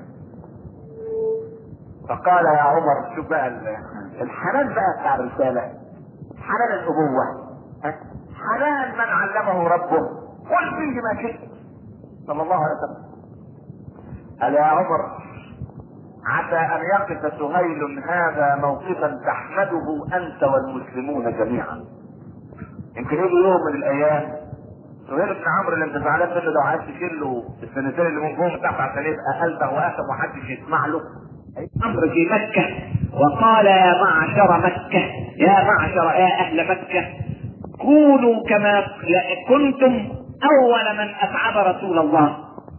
فقال يا عمر شوف بقى الحنان بقى بتاع الرساله، حنان الابوه، حنان من علمه ربه، قل فيه ما شئت صلى الله عليه وسلم. قال يا عمر عسى ان يقف سهيل هذا موقفا تحمده انت والمسلمون جميعا. يمكن يجي يوم من الايام سهيل بن عمرو اللي انت زعلان منه ده وعايز تشيل له السنتين اللي من فوق تحت عشان يبقى قلبه واسف ومحدش يسمع له. عمرو في مكه وقال يا معشر مكه، يا معشر يا اهل مكه، كونوا كما كنتم اول من اتعب رسول الله،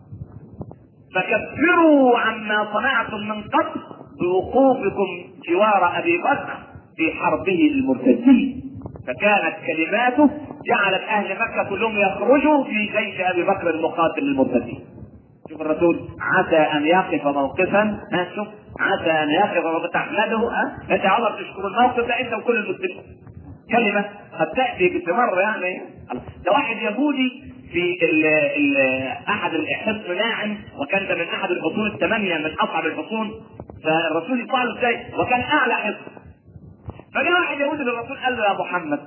فكفروا عما صنعتم من قبل بوقوفكم جوار ابي بكر في حربه المرتدين. فكانت كلماته جعلت اهل مكه كلهم يخرجوا في جيش ابي بكر المقاتل المرتدين. شوف الرسول عسى ان يقف موقفا، شوف عسى ان يقف موقفا تحمده، انت عمر تشكر الموقف ده انت وكل المسلمين. كلمه قد تاتي باستمرار يعني. ده واحد يهودي في احد الحصن ناعم، وكان ده من احد الحصون الثمانيه من اصعب الحصون، فالرسول يطلع له ازاي وكان اعلى حصن. فجاء واحد يهودي للرسول قال له يا محمد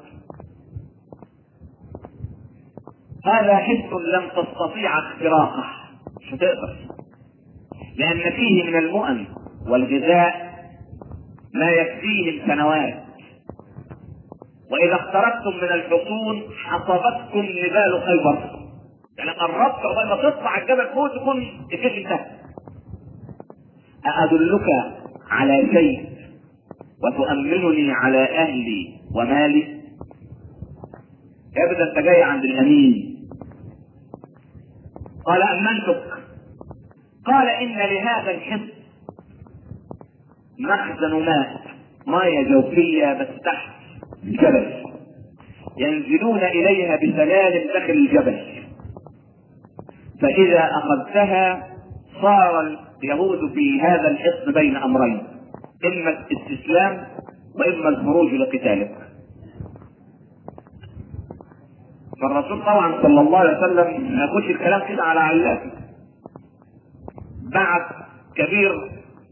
هذا حصن لم تستطيع اختراقه، مش هتقدر، لان فيه من المؤن والغذاء ما يكفيه سنوات، واذا اخترقتم من الحصون حصبتكم نبال خيبر، يعني قربت قبل ما تطلع الجبل فوق تكون الجيش انتهى. أأدلك على شيء وتؤمنني على اهلي ومالي؟ ابدا انت جاي عند الامين. قال امنتك. قال ان لهذا الحصن مخزن ماء جوفيه بس تحت الجبل، ينزلون اليها بسلال داخل الجبل، فاذا اخذتها صار اليهود في هذا الحصن بين امرين، اما الاستسلام واما الخروج لقتالك. فالرسول طبعا صلى الله عليه وسلم ما ياخدش الكلام كده على علاته، بعث كبير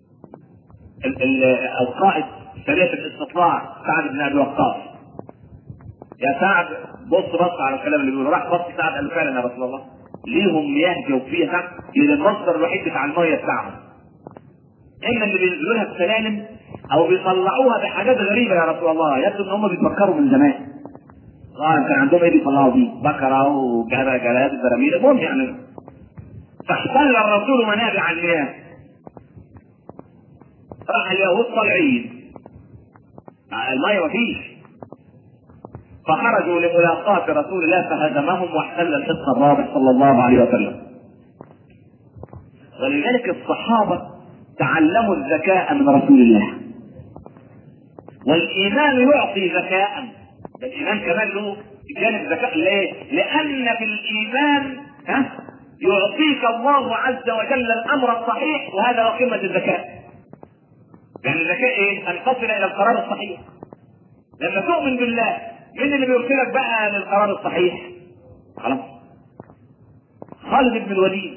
القائد سرية الاستطلاع سعد بن ابي وقاص، يا سعد بص على الكلام اللي بيقوله. راح بص سعد قال له فعلا يا رسول الله ليهم مياه جوفيه تحت، لان المصدر الوحيد بتاع الميه بتاعهم اما اللي بينزلوا لها بسلالم او بيطلعوها بحاجات غريبه يا رسول الله، يبدو ان هم بيفكروا من زمان. كان عندهم ايه بيطلعوا بيه؟ بكره وجلاد براميل، المهم يعني. فاحتل الرسول منابع المياه، راح اليهود طالعين الميه مفيش، فخرجوا لملاقاة رسول الله فهزمهم واحتل الحصن الرابع صلى الله عليه وسلم. ولذلك الصحابة تعلموا الذكاء من رسول الله، والايمان يعطي ذكاء، الايمان كمان له جانب ذكاء. ليه؟ لان في الايمان يعطيك الله عز وجل الامر الصحيح، وهذا قمة الذكاء. يعني الذكاء ايه؟ ان تصل الى القرار الصحيح. لما تؤمن بالله مين اللي بيوصلك بقى للقرار الصحيح؟ خلاص. خالد بن الوليد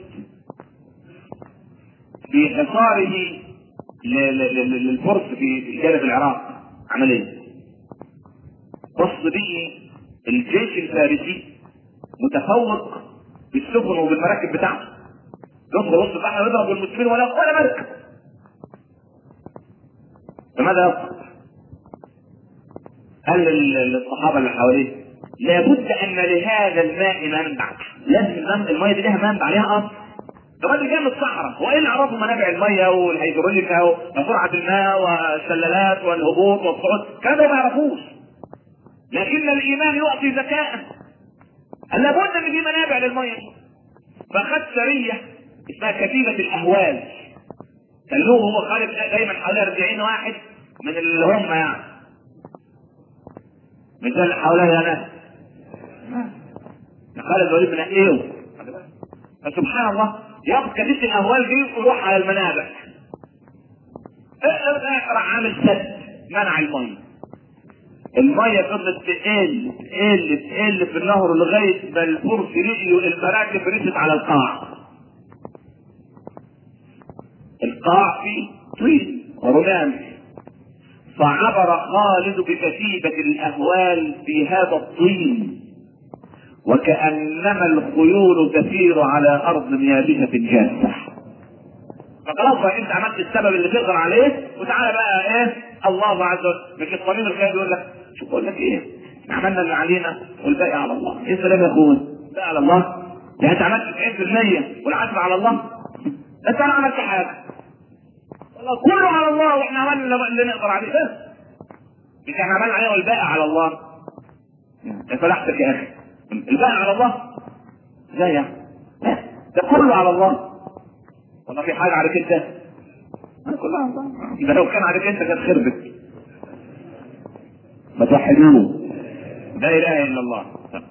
في حصاره للفرس في جانب العراق عمل ايه؟ بص به الجيش الفارسي متفوق بالسفن وبالمراكب بتاعته، يدخل وسط البحر ويضرب المسلمين ولا مركب. فماذا يصنع؟ قال للصحابه اللي حواليه لابد ان لهذا الماء منبع، لازم الميه دي لها منبع، لها اصل. الراجل جاي من الصحراء، هو ايه اللي عرفه منابع الميه والهيدروليكا وسرعه الماء والشلالات والهبوط والصعود؟ كانوا ما يعرفوش. لكن الايمان يعطي ذكاء. قال لابد ان في منابع للميه. فخد سريه اسمها كتيبه الاهواز، كان له هو خالد دايما حوالي 40 واحد من اللي هم يعني مش اللي حواليها ناس، خالد وليد بن ايه. فسبحان الله ياخد كتيبه الاهواز دي ويروح على المنابع، راح عامل سد منع الميه. الميه فضلت تقل في النهر لغايه ما الفرس لقيوا المراكب رست على القاع. القاع فيه طين ورمام، فعبر خالد بكتيبة الأهوال في هذا الطين وكأنما الخيول تسير على أرض يابسة جافة. فخلاص بقى انت عملت السبب اللي تقدر عليه، وتعالى بقى ايه الله عز وجل. مش الطبيب الخير يقول لك شوف اقول لك ايه، احنا عملنا اللي علينا والباقي على الله. ايه السلام يا اخويا؟ الباقي على الله؟ يعني انت عملت 90% والعشرة على الله؟ انت انا عملت حاجه والله كله على الله، واحنا عملنا اللي نقدر عليه بس. مش احنا عملنا عليه والباقي على الله. يا فلاحتك يا اخي، الباقي على الله ازاي يعني؟ ده كله على الله. والله في حاجه عليك انت؟ كله على الله. ده لو كان عليك انت كانت خربت. ما توحدوه، لا اله الا الله.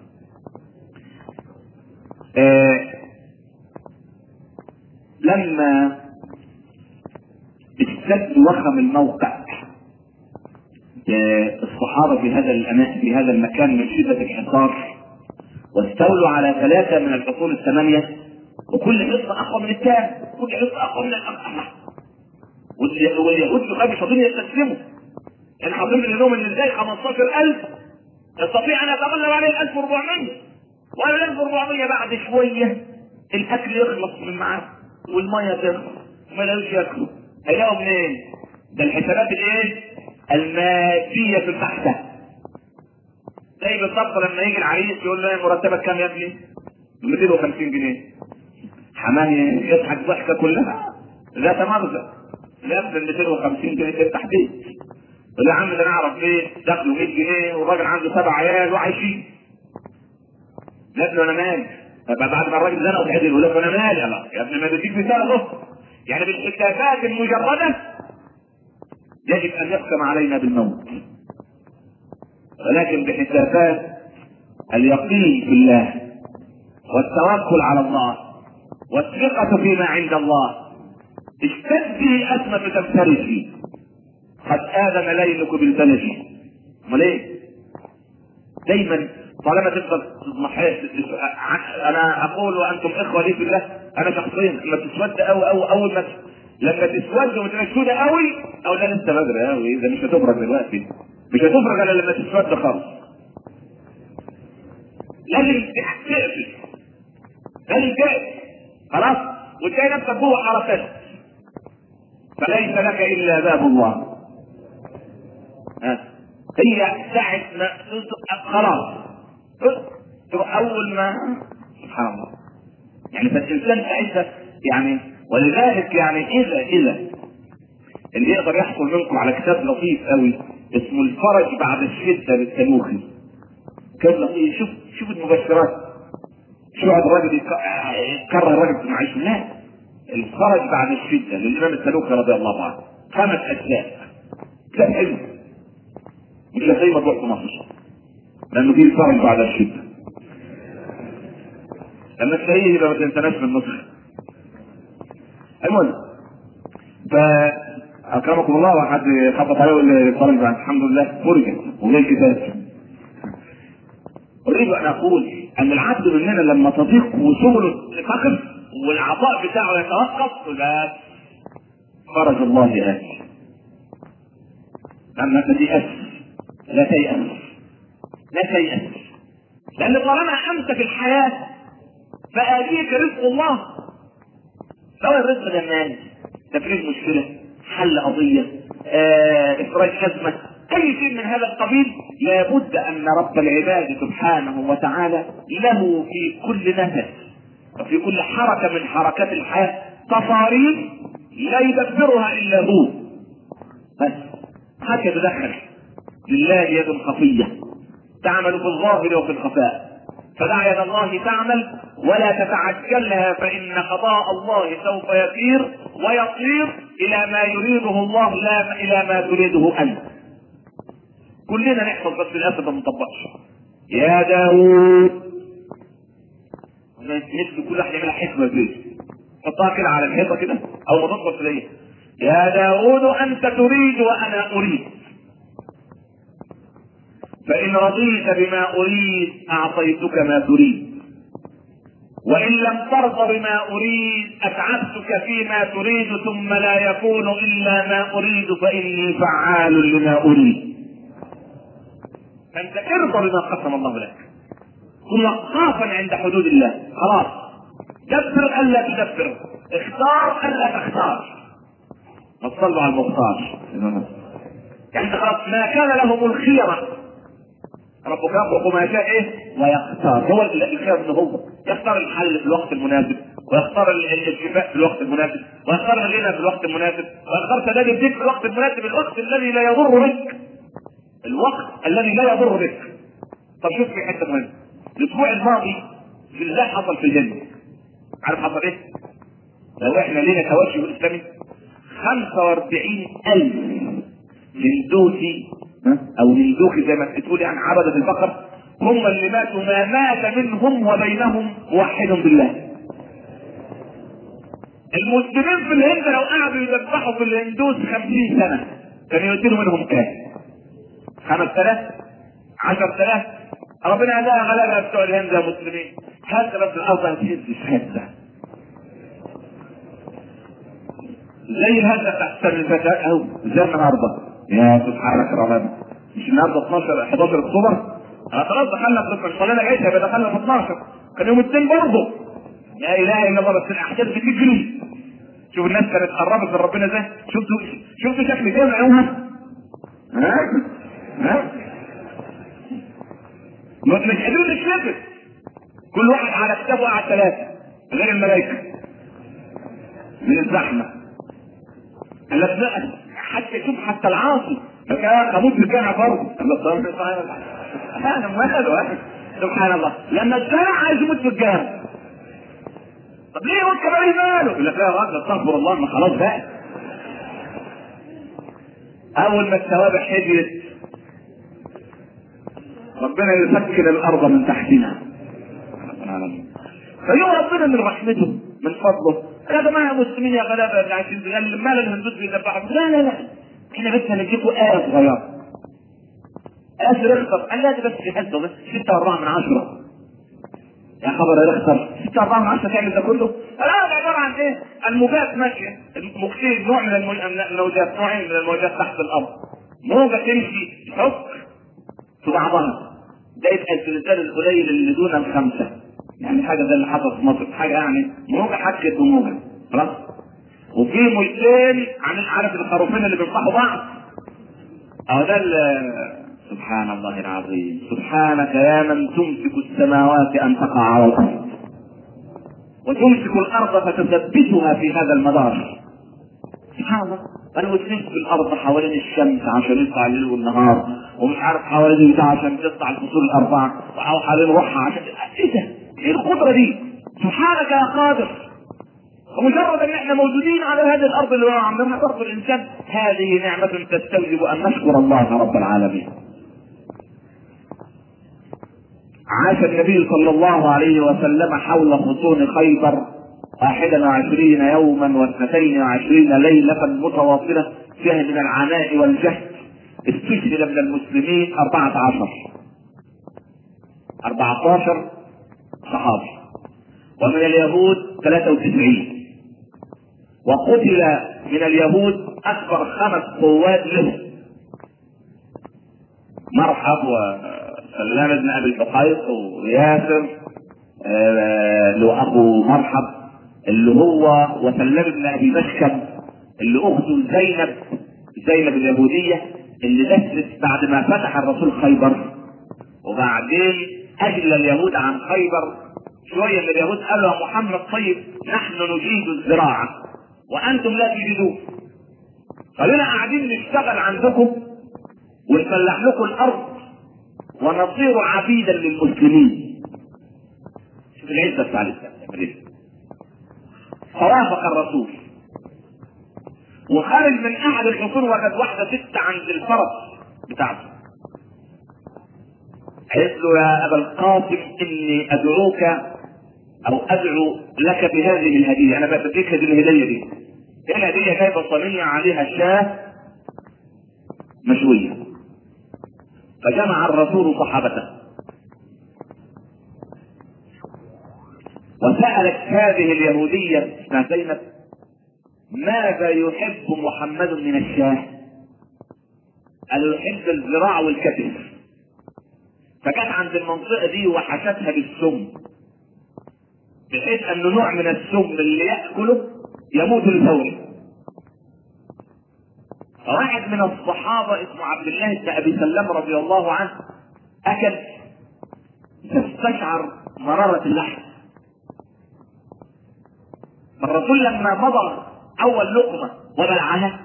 لما اشتد وخم الموقع الصحابة في هذا المكان من شدة الحصار، واستولوا على 3 من الفصول 8، وكل حصة أقوى من الثاني، كل حصة أقوى من الآخر. واليهود في مش راضيين يستسلموا، يعني حاطين لهم ان ازاي 15,000 يستطيع ان يتغلب عليه 1400، ولا 1400 بعد شويه الاكل يخلص من معاه والميه تخلص وما يلاقوش ياكلوا. هيلاقوا منين؟ ده الحسابات الايه؟ الماديه في البحثه. زي بالظبط لما يجي العريس يقول له مرتبك كام يا ابني؟ 250 جنيه. حماه يضحك ضحكه كلها ذات مغزى. لا ابن 250 جنيه تفتح بيت. يقول يا عم ده انا اعرف بيت دخله 100 جنيه والراجل عنده 7 عيال وعايشين. لا ابني انا مالي. بعد ما الراجل زنق وتعدل يقول لك انا مالي. يا ابني ما بديك مثال اهو. يعني بالحسابات المجرده يجب ان يقسم علينا بالموت، ولكن بحسابات اليقين في الله والتوكل على الله والثقة فيما عند الله اشتدي أزمة تمترجي قد آذن ليلك بالبلد. امال ايه؟ دايما طالما تفضل انا اقول وانتم اخوه لي في الله، انا شخصيا لما تسود اول ما لما تسود وتبقى سودة قوي او لا لسه بدري قوي، اذا مش هتفرج دلوقتي، مش هتفرج الا لما تسود خالص. لازم تقفل، لازم تقفل خلاص وتلاقي نفسك جوه عرفات، فليس لك الا باب الله. هي ساعة ما خلاص اول ما سبحان الله يعني فالانسان ساعتها يعني. ولذلك يعني اذا اللي يقدر يحصل منكم على كتاب لطيف قوي اسمه الفرج بعد الشدة للتنوخي. كتاب لطيف. شوف المبشرات، شو هذا الراجل يكرر الراجل في معيشه. لا، الفرج بعد الشدة للامام التنوخي رضي الله عنه 5 أجزاء. كتاب حلو مش هتلاقيه مطبوع في مصر لانه فيه الفرج بعد الشدة. لما تلاقيه يبقى ما تنسناش من مصر. المهم فاكرمكم الله وحد خبط عليه الفرج بعد الحمد لله فرجت وجاي الكتاب. اريد ان اقول ان العبد مننا لما تضيق وسبله تقف والعطاء بتاعه يتوقف بس فرج الله ياتي. لما تيأس لا تيأس، لان طالما امسك الحياه فآتيك رزق الله. سواء الرزق ده مال، تفريج مشكله، حل قضيه، اخراج ازمه، اي شيء من هذا القبيل، لابد ان رب العباد سبحانه وتعالى له في كل نفس وفي كل حركه من حركات الحياه تصاريف لا يدبرها الا هو بس. حتى يتدخل لله يد خفيه تعمل في الظاهر وفي الخفاء، فدع يد الله تعمل ولا تتعجلها، فإن قضاء الله سوف يسير ويصير إلى ما يريده الله لا إلى ما تريده أنت. كلنا نحفظ بس للأسف ما نطبقش. يا داوود، نفسي كل واحد يعمل حكمة فيه، حطها كده على الحيطة كده أو ما تطبق ليه. يا داوود أنت تريد وأنا أريد، فإن رضيت بما أريد أعطيتك ما تريد، وإن لم ترضى بما أريد أتعبتك فيما تريد، ثم لا يكون إلا ما أريد فإني فعال لما أريد. فأنت ارضى بما قسم الله لك، كن وقافا عند حدود الله. خلاص، دبر ألا تدبر، اختار ألا تختار، وصلوا على المختار. يعني خلاص ما كان لهم الخيرة، ربك يخلق ما يشاء ويختار. هو الخير انه هو يختار الحل في الوقت المناسب، ويختار الشفاء في الوقت المناسب، ويختار الغنى في الوقت المناسب، ويختار سداد الدين في الوقت المناسب، الوقت الذي لا يضر بك، الوقت الذي لا يضر بك. طب شوف في حته مهمه، الاسبوع الماضي بالله حصل في الجنه، عارف حصل ايه؟ لو احنا لينا توجه اسلامي 45,000 هندوسي او هندوخي زي ما تقول يعني عبدة البقر، هم اللي ماتوا، ما مات منهم وبينهم موحد بالله. المسلمين في الهند لو قعدوا يذبحوا في الهندوس 50 سنة كانوا يقتلوا منهم كام؟ 5,000 10,000. ربنا قالها غلبها بتوع الهند يا مسلمين، حتى بس الارض هتهزش حته زي الهزه بتاعت الفتاه اهو زي النهارده. يا سبحانك ربنا، مش النهارده 11 اكتوبر؟ خلاص دخلنا في الصلاه العيد، هيبقى دخلنا في 12، كان يوم الاثنين برضه. لا اله الا الله، بس الاحداث بتجري. شوف الناس كانت قربت من ربنا ازاي، شفتوا شكل الجامع يومها؟ ها مش قادرين نتنفس، كل واحد على كتابه قاعد 3 غير الملائكه من الزحمه. حتى شوف حتى العاصي فكان خمود في الجامع برضه. سبحان الله، لما الجامع عايز يموت في الجامع، طب ليه يموت كمان ماله؟ يقول لك لا يا راجل استغفر الله، ما خلاص بقى. اول ما التوابع حجرت ربنا يسكن الارض من تحتنا، فيوم ربنا من رحمته من فضله يا جماعه مسلمين يا غلابه اللي عايشين مال الهندوس بيذبحوا. لا احنا بس هنديكوا آية صغيرة، آية رخصر. قال لا دي بس في حته بس 6.4 يا خبر يا رخصر، 6.4 تعمل ده كله؟ لا ده عباره عن ايه؟ الموجات ماشيه، الموجتين نوع من الموجات، نوعين من الموجات تحت الارض، موجه تمشي تحك في بعضها، ده يبقى الزلزال القليل اللي دون 5، يعني حاجه زي اللي حصل في مصر، حاجه يعني موجه حكت بموجه خلاص. وفي موجتين عارف الخروفين اللي بيفتحوا بعض، اهو ده سبحان الله العظيم. سبحانك يا من تمسك السماوات ان تقع على الارض وتمسك الارض فتثبتها في هذا المدار. سبحان الله، انا وتلف في الارض حوالين الشمس عشان يطلع الليل والنهار، ومش عارف حوالين ده عشان تطلع الفصول الاربعه، او حوالين روحها عشان ايه ده؟ ايه القدره دي؟ سبحانك يا قادر. ومجرد ان احنا موجودين على هذه الارض اللي عملها برضه الانسان، هذه نعمه تستوجب ان نشكر الله رب العالمين. عاش النبي صلى الله عليه وسلم حول خصون خيبر 21 يوما و22 ليلة متواصلة فيها من العناء والجهد. استشهد من المسلمين 14 صحابي، ومن اليهود 93، وقتل من اليهود اكبر 5 قوات له، مرحب وسلام بن ابي الحقيق وياسر اللي اخو مرحب اللي هو وسلام بن ابي مشكم اللي اخته زينب اليهوديه اللي دست بعد ما فتح الرسول خيبر، وبعدين اجل اليهود عن خيبر شويه من اليهود قالوا يا محمد طيب نحن نجيد الزراعه وانتم لا تجيدون، خلينا قاعدين نشتغل عندكم ونفلح لكم الارض ونصير عبيدا للمسلمين. شوف العزه بتاع الاسلام. فرافق الرسول وخرج من احد الحصون وجد واحده ست عند الفرس بتاعته. قالت له يا ابا القاسم اني ادعوك او ادعو لك بهذه الهديه، انا بديك هذه الهديه دي. ايه الهديه؟ جايبه صينيه عليها شاه مشويه. فجمع الرسول صحابته وسألت هذه اليهودية اسمها زينب ماذا يحب محمد من الشاه؟ قالوا يحب الذراع والكتف. فجت عند المنطقة دي وحشتها بالسم بحيث انه نوع من السم اللي يأكله يموت الفوري. فواحد من الصحابة اسمه عبد الله بن ابي سلام رضي الله عنه اكل تستشعر مرارة اللحم. الرسول لما مضى اول لقمة وبلعها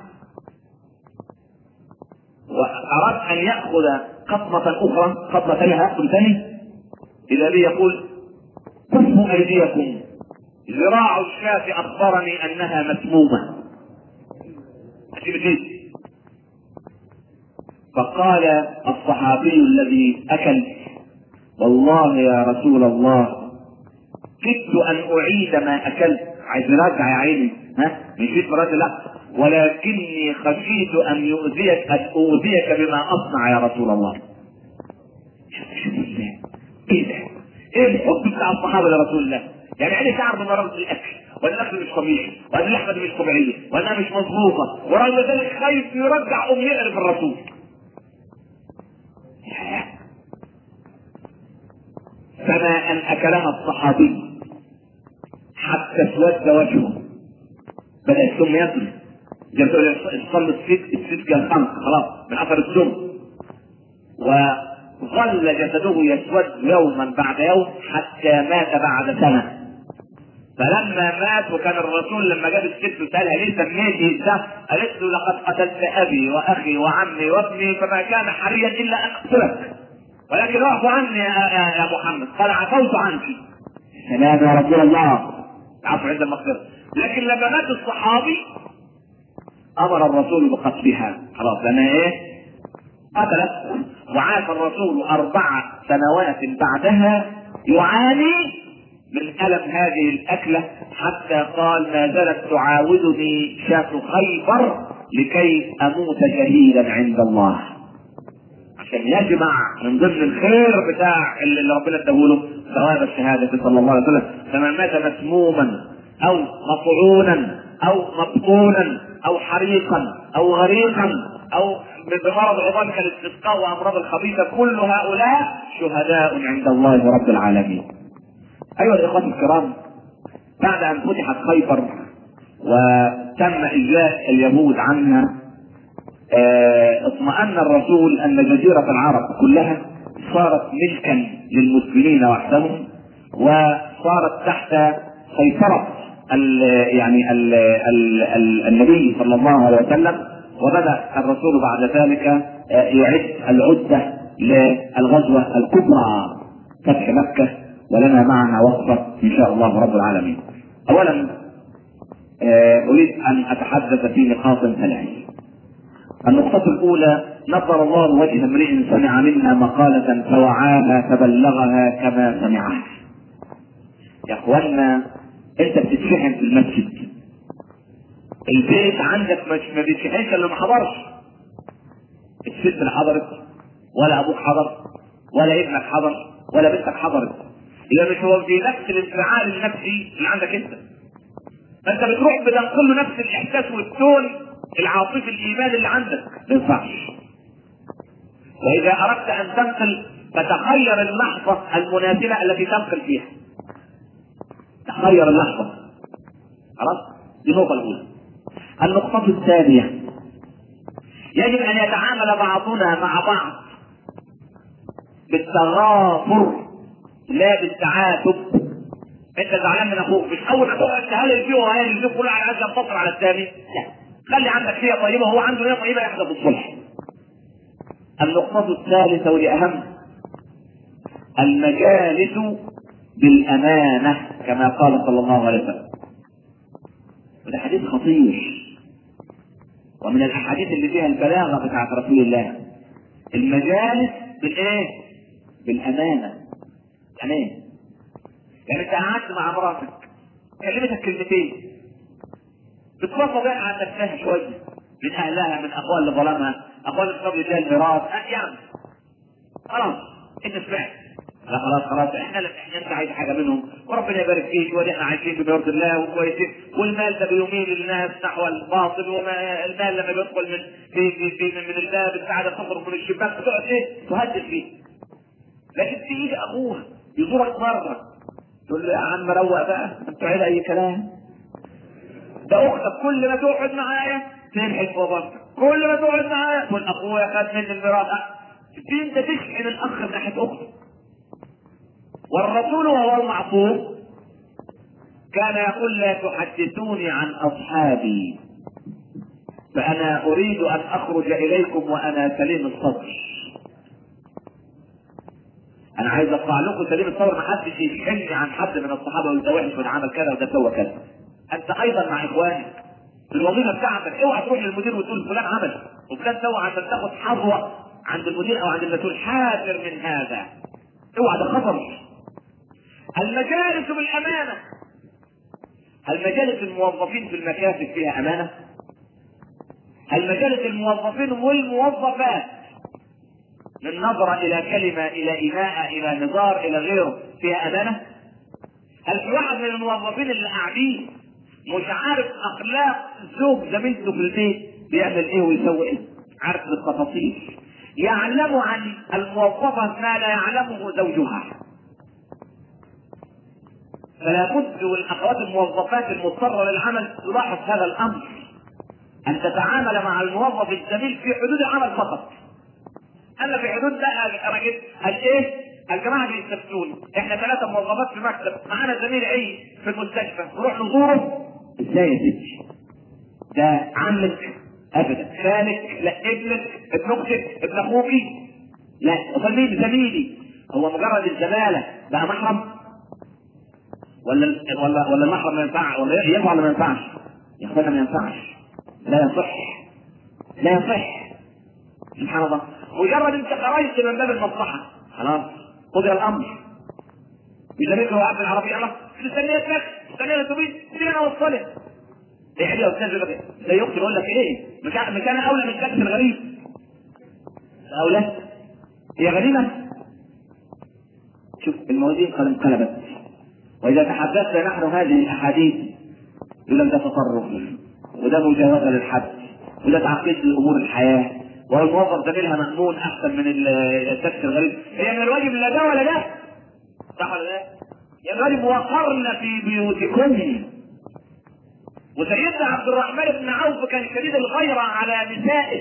واراد ان يأخذ قطمة اخرى قطمتين يأخذ ثاني اذا بي يقول كفوا ايديكم ذراع الشاة اخبرني انها مسمومة. فقال الصحابي الذي اكل والله يا رسول الله كدت ان اعيد ما اكلت. عايز نرجع يا عيني مشيت مرات لا ولكني خشيت ان اؤذيك بما اصنع يا رسول الله. شوف ايه ده؟ ايه الحب بتاع الصحابه لرسول الله؟ يعني عيني شعر بمرارة الاكل وان الاكل مش طبيعي وان اللحمه دي مش طبيعيه وانها مش مظبوطه ورغم ذلك خايف يرجع يقرب الرسول. فما ان اكلها الصحابي حتى اسود وجهه بدا السم يسري زي ما تقول الصل السيد كان خمس خلاص من اثر السم. وظل جسده يسود يوما بعد يوم حتى مات بعد سنه. فلما مات وكان الرسول لما جاب الست وسالها ليه سميتي ده؟ قالت له لقد قتلت ابي واخي وعمي وابني فما كان حريا الا ان اقتلك ولكن اعفو عني يا محمد. قال عفوت عنك. سلام يا رسول الله عفو عند المغفرة. لكن لما مات الصحابي امر الرسول بقتلها خلاص لان ايه قتلت. وعاش الرسول 4 سنوات بعدها يعاني من ألم هذه الأكلة حتى قال ما زالت تعاودني شاة خيبر لكي أموت شهيدا عند الله. عشان يجمع من ضمن الخير بتاع اللي ربنا اداهوله ثواب الشهادة صلى الله عليه وسلم. فمن مات مسموما أو مطعونا أو مطعونا أو حريقا أو غريقا أو بمرض عظام كالاستسقاء وأمراض الخبيثة كل هؤلاء شهداء عند الله رب العالمين. أيها الإخوة الكرام بعد أن فتحت خيبر وتم إجلاء اليهود عنها اطمأن الرسول أن جزيرة العرب كلها صارت ملكا للمسلمين وحدهم وصارت تحت سيطرة النبي صلى الله عليه وسلم. وبدأ الرسول بعد ذلك يعد العدة للغزوة الكبرى فتح مكة ولنا معها وقفة إن شاء الله رب العالمين. أولا أريد أن أتحدث في نقاط 3. النقطة الأولى نظر الله وجه امرئ سمع منا مقالة فوعاها فبلغها كما سمعها. يا اخوانا انت بتتشحن في المسجد البيت عندك ما بيتشحنش الا ما حضرش. الست اللي حضرت ولا ابوك حضر ولا ابنك حضر ولا بنتك حضرت اذا مش هو في نفس الانفعال النفسي اللي عندك انت. فانت بتروح بتنقل له نفس الاحساس والتون العاطفي الايمان اللي عندك ما ينفعش. واذا اردت ان تنقل فتخير اللحظه المناسبه التي تنقل فيها. تخير اللحظه خلاص. دي النقطه الاولى. النقطه الثانيه يجب ان يتعامل بعضنا مع بعض بالتغافر لا بالتعاتب. انت زعلان من اخوك مش اول ما تقعد تهلل فيه وهلل فيه كله على عايز ينتصر على الثاني. لا خلي عندك نيه طيبه وهو عنده نيه طيبه يحدث الصلح. النقطه الثالثه والاهم المجالس بالامانه كما قال صلى الله عليه وسلم. وده حديث خطير، ومن الاحاديث اللي فيها البلاغه بتاعت رسول الله. المجالس بالايه؟ بالامانه. يعني ايه؟ يعني انت قعدت مع مراتك كلمتك كلمتين بتفضل بقى عن نفسها شويه، من اهلها، من اخوها اللي ظلمها، اخوها اللي قبل ده الميراث، يعني خلاص انت سمعت، لا خلاص احنا انت عايز حاجه منهم وربنا يبارك فيك ودي احنا عايشين بمرض الله وكويسين، والمال ده بيميل الناس نحو الباطل، والمال لما بيدخل من الباب السعاده تخرج من الشباك تقعد ايه؟ تهدد فيه. لكن تيجي ابوها يزورك مره تقول له يا عم روق بقى، انت عيل اي كلام. ده اختك كل ما تقعد معايا تنحت في بطنك، كل ما تقعد معايا تقول اخويا خد مني الميراث. انت تشحن الاخ من ناحيه اخته. والرسول وهو المعصوم كان يقول لا تحدثوني عن اصحابي فانا اريد ان اخرج اليكم وانا سليم الصدر. انا عايز اطلع لكم سليم الصدر، ما حدش يشحنني عن حد من الصحابه ويقول ده وحش وده عمل كذا وده سوى كذا. انت ايضا مع اخوانك في الوظيفه بتاعتك اوعى تروح للمدير وتقول فلان عمل وفلان سوى عشان تاخد حظوه عند المدير او عند المسؤول. حاذر من هذا، اوعى، ده خطر. المجالس بالامانه. المجالس الموظفين في المكاتب فيها امانه. المجالس الموظفين والموظفات من نظره الى كلمه الى ايماء الى نظار الى غيره فيها امانه. هل في واحد من الموظفين اللي قاعدين مش عارف اخلاق زوج زميلته في البيت بيعمل ايه ويسوي ايه؟ عارف بالتفاصيل، يعلم عن الموظفه ما لا يعلمه زوجها. فلا بد والاخوات الموظفات المضطره للعمل تلاحظ هذا الامر، ان تتعامل مع الموظف الزميل في حدود العمل فقط. اما في حدود بقى راجل الايه؟ الجماعه بيستفتوني احنا 3 موظفات في مكتب، معانا زميل ايه في المستشفى، نروح نزوره. ازاي يا ستي؟ ده عمك؟ ابدا. خالك؟ لا. ابنك؟ ابن اختك؟ ابن اخوكي؟ لا. زميلي هو مجرد الزماله بقى محرم؟ ولا المحرم ما ينفع ولا ينفع ولا ما ينفعش؟ يا اخوانا ما ينفعش، لا يصح. سبحان الله، مجرد انت خرجت من باب المصلحه خلاص قضي الامر. يجريك له عبد العربي الله استنى الاتوبيس سيبني انا اوصلك. ايه يا استاذ ده يخطر يقول لك ايه؟ مش انا اولى من الشخص الغريب؟ اولى هي غريبه. شوف الموازين قد انقلبت، واذا تحدثنا نحن هذه الاحاديث يقول ده تطرف وده مجاوزه للحد وده تعقيد لامور الحياه، وهو الموظف زميلها مأمون احسن من الشخص الغريب. هي من الواجب لا ده ولا ده، صح ولا لا؟ يا الواجب وقرن في بيوتكن. وسيدنا عبد الرحمن بن عوف كان شديد الغيره على نسائه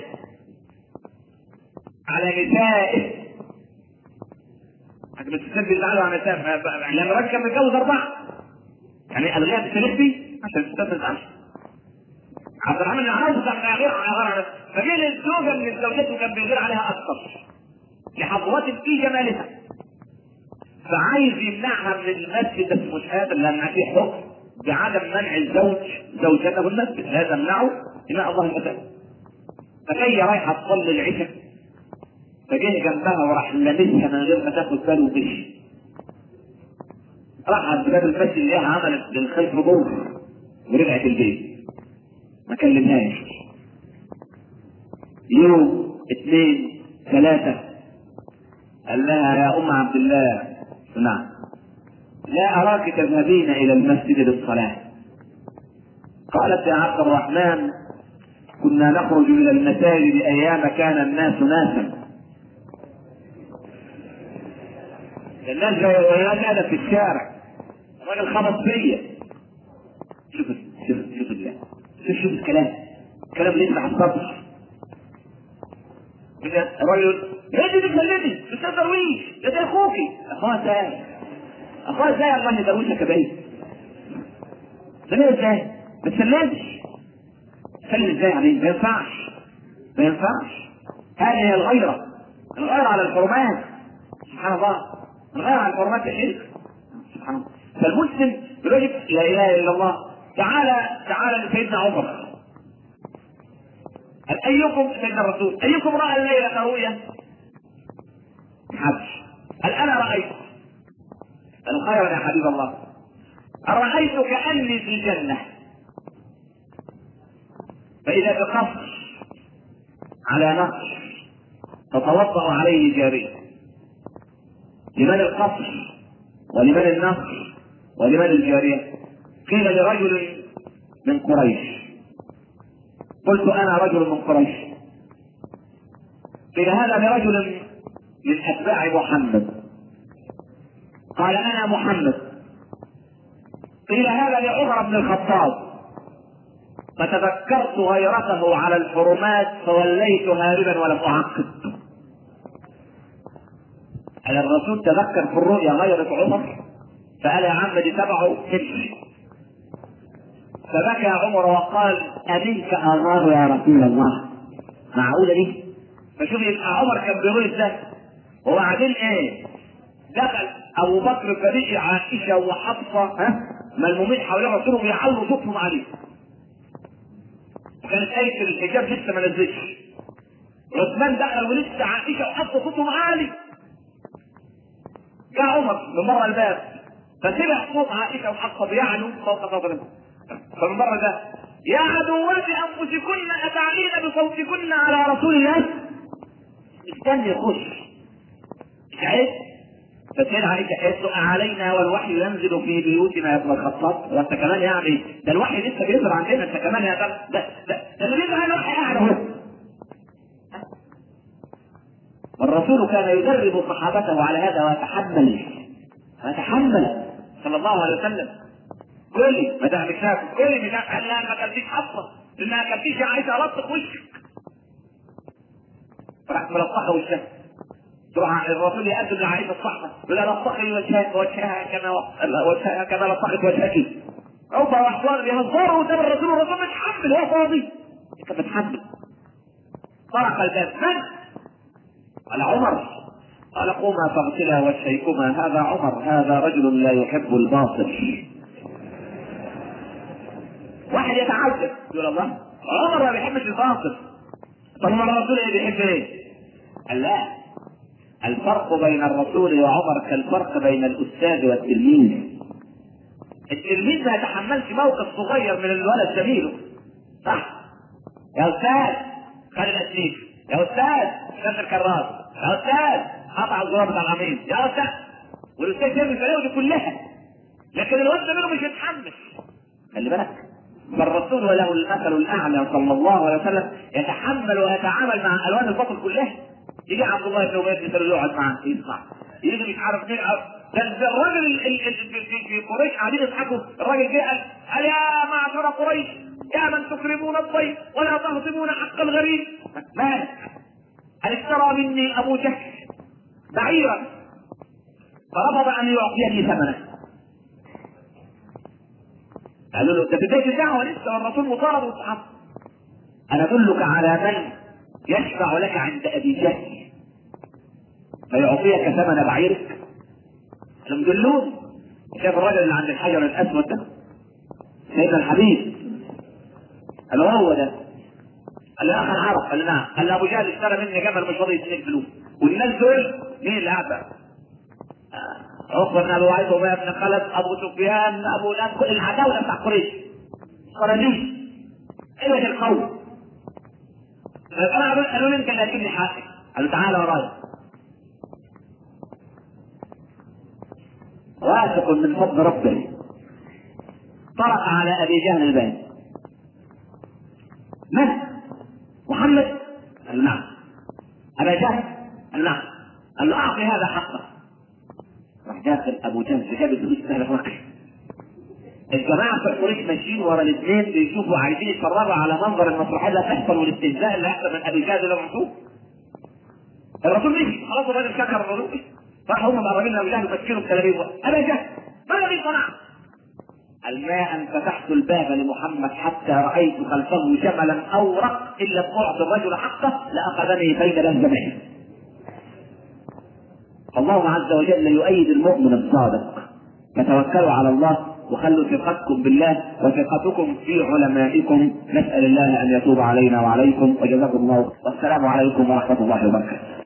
حتى بس تسجل تعالوا على نسائه. لما الراجل كان متجوز 4 يعني الغيها بتلبي عشان تستفز عنه. عبد الرحمن بن عوف كان غير على فجه للزوجه من الزوجات وكان بيغير عليها اكثر لحظوات في جمالها، فعايز يمنعها من المسجد بس مش قادر لان في حكم بعدم منع الزوج زوجته من المسجد، لا تمنعه إماء الله المساجد. فجايه رايحه تصلي العشاء فجه جنبها وراح لابسها من غير ما تاخد باله ومشي. راح عند باب المسجد اللي عملت للخلف دور ورجعت البيت ما كلمهاش. يوم 2 3 قال لها يا ام عبد الله نعم لا اراك تذهبين الى المسجد للصلاه. قالت يا عبد الرحمن كنا نخرج الى المساجد ايام كان الناس ناسا. الناس جايه في الشارع الراجل خبط فيا. شوف الله، شوف الكلام لسه على السطح. الراجل يجي تخليني مش تدرويش ده اخوكي. اخوها ازاي الله يدروشك يا بعيد؟ ده ازاي؟ ما تسلمش. تسلم ازاي عليه؟ ما ينفعش. هذه هي الغيرة على الحرمات. سبحان الله، الغيرة على الحرمات يا شيخ. فالمسلم يجب لا اله الا الله. تعالى لسيدنا عمر، ايكم سيدنا الرسول ايكم راى الليله رؤيا؟ حج. قال انا رايت. قال خيرا يا حبيب الله، ارايت كاني في الجنه، فاذا بقصر على نهر تتوضا عليه جاريه. لمن القصر ولمن النهر ولمن الجاريه؟ قيل لرجل من قريش. قلت انا رجل من قريش. قيل هذا لرجل من اتباع محمد. قال انا محمد. قيل هذا لعمر بن الخطاب. فتذكرت غيرته على الحرمات فوليت هاربا ولم اعقب. على الرسول تذكر في الرؤيا غيرة عمر فقال يا عم دي تبعه امشي. فبكى عمر وقال أمنك أغار يا رسول الله؟ معقولة دي؟ فشوف يبقى عمر كان بيقول ازاي. وبعدين ايه؟ دخل ابو بكر فريق عائشه وحفصه ملمومين حوالين رسوله بيعلوا صوتهم عليه. وكانت آية الحجاب لسه ما نزلتش. عثمان دخل ولسه عائشه وحفصه صوتهم عالي. جاء عمر من بره الباب فسمع صوت عائشه وحفصه بيعلوا فوق صوتهم. فمن بره ده يا عدوات انفسكن اتعلين بصوتكن على رسول الله؟ استني يخش عيب. فسيدنا عائشة قالت له علينا والوحي ينزل في بيوتنا يا ابن الخطاب؟ وانت كمان يعني ده الوحي لسه بينزل عندنا انت كمان يا ده اللي بينزل على الوحي قاعد اهو. والرسول كان يدرب صحابته على هذا ويتحمل صلى الله عليه وسلم. قول لي ما دام مش ناكل، قول لي مش قال لا ما كلتيش حفصه لانها كلتيش يا عائشه لطخ وشك. راح ملطخه وشها. تروح الرسول يقدم لعائشه الصحبه يقول لها لطخي وجهها كما لطخت وجهك. اوفى واحوال بيهزروا قدام الرسول متحمل هو فاضي. كان متحمل. طرق الباب من؟ قال عمر. قال قوما فاغسلا وجهيكما هذا عمر هذا رجل لا يحب الباطل. واحد يتعجب يقول الله عمر ما بيحبش الباطل. طب ما الرسول بيحب ايه؟ قال لا، الفرق بين الرسول وعمر كالفرق بين الاستاذ والتلميذ. التلميذ ما يتحملش موقف صغير من الولد زميله صح؟ يا استاذ خلي الاسليك، يا استاذ شد الكراس، يا استاذ قطع الزرار بتاع العميد، يا استاذ والاستاذ يرمي البلاوي دي كلها. لكن الولد زميله مش يتحمل. خلي بالك فالرسول وله المثل الاعلى صلى الله عليه وسلم يتحمل ويتعامل مع الوان الباطل كلها. يجي عبد الله بن ابي بن يقعد معاه يسمع، يجي مش عارف مين ده الراجل في قريش قاعدين يضحكوا. الراجل جه قال يا معشر قريش يا من تكرمون الضيف ولا تهضمون حق الغريب مالك؟ قال اشترى مني ابو جهل بعيرا فرفض ان يعطيني ثمنه. قالوا له ده بدايه الدعوه لسه والرسول مطالب والصحابه. انا ادلك على من يشفع لك عند ابي جهل فيعطيك ثمن بعيرك. قالوا دلوني. شاف الرجل اللي عند الحجر الاسود ده سيدنا الحبيب قال هو ده. قال له يا اخي العرب. قال له نعم. قال له ابو جهل اشترى مني جمل مش راضي يديني فلوس. والناس دول مين اللي قاعد بقى؟ عقبه بن ابي وعيط وابي بن خلف ابو سفيان ابو لهب كل العداوله بتاع قريش صناديق قله القوم. قالوا لي انت اللي هتجيب لي حقي. قال له تعالى ورايا. واثق من فضل ربه طرق على ابي جهل الباب. من؟ محمد؟ قال نعم. ابا جهل؟ قال نعم. قال له اعطي هذا حقه. راح داخل ابو جهل جاب الفلوس سهل الرقم. الجماعه في قريش ماشيين ورا الاثنين بيشوفوا عايزين يتفرجوا على منظر المسرحيه اللي هتحصل والاستهزاء اللي هيحصل من ابي جهل اللي محسوب. الرسول مشي خلاص الراجل شكر الرسول. راح هم مقربين لابو جهل ومسكينه بتلابيب. ابا جهل ما الذي صنع؟ قال ما ان فتحت الباب لمحمد حتى رايت خلفه جملا اورق ان لم اعطي الرجل حقه لاخذني بين لهجتين. الله عز وجل يؤيد المؤمن الصادق فتوكلوا على الله وخلوا ثقتكم بالله وثقتكم في علمائكم. نسأل الله أن يتوب علينا وعليكم، وجزاكم الله، والسلام عليكم ورحمة الله وبركاته.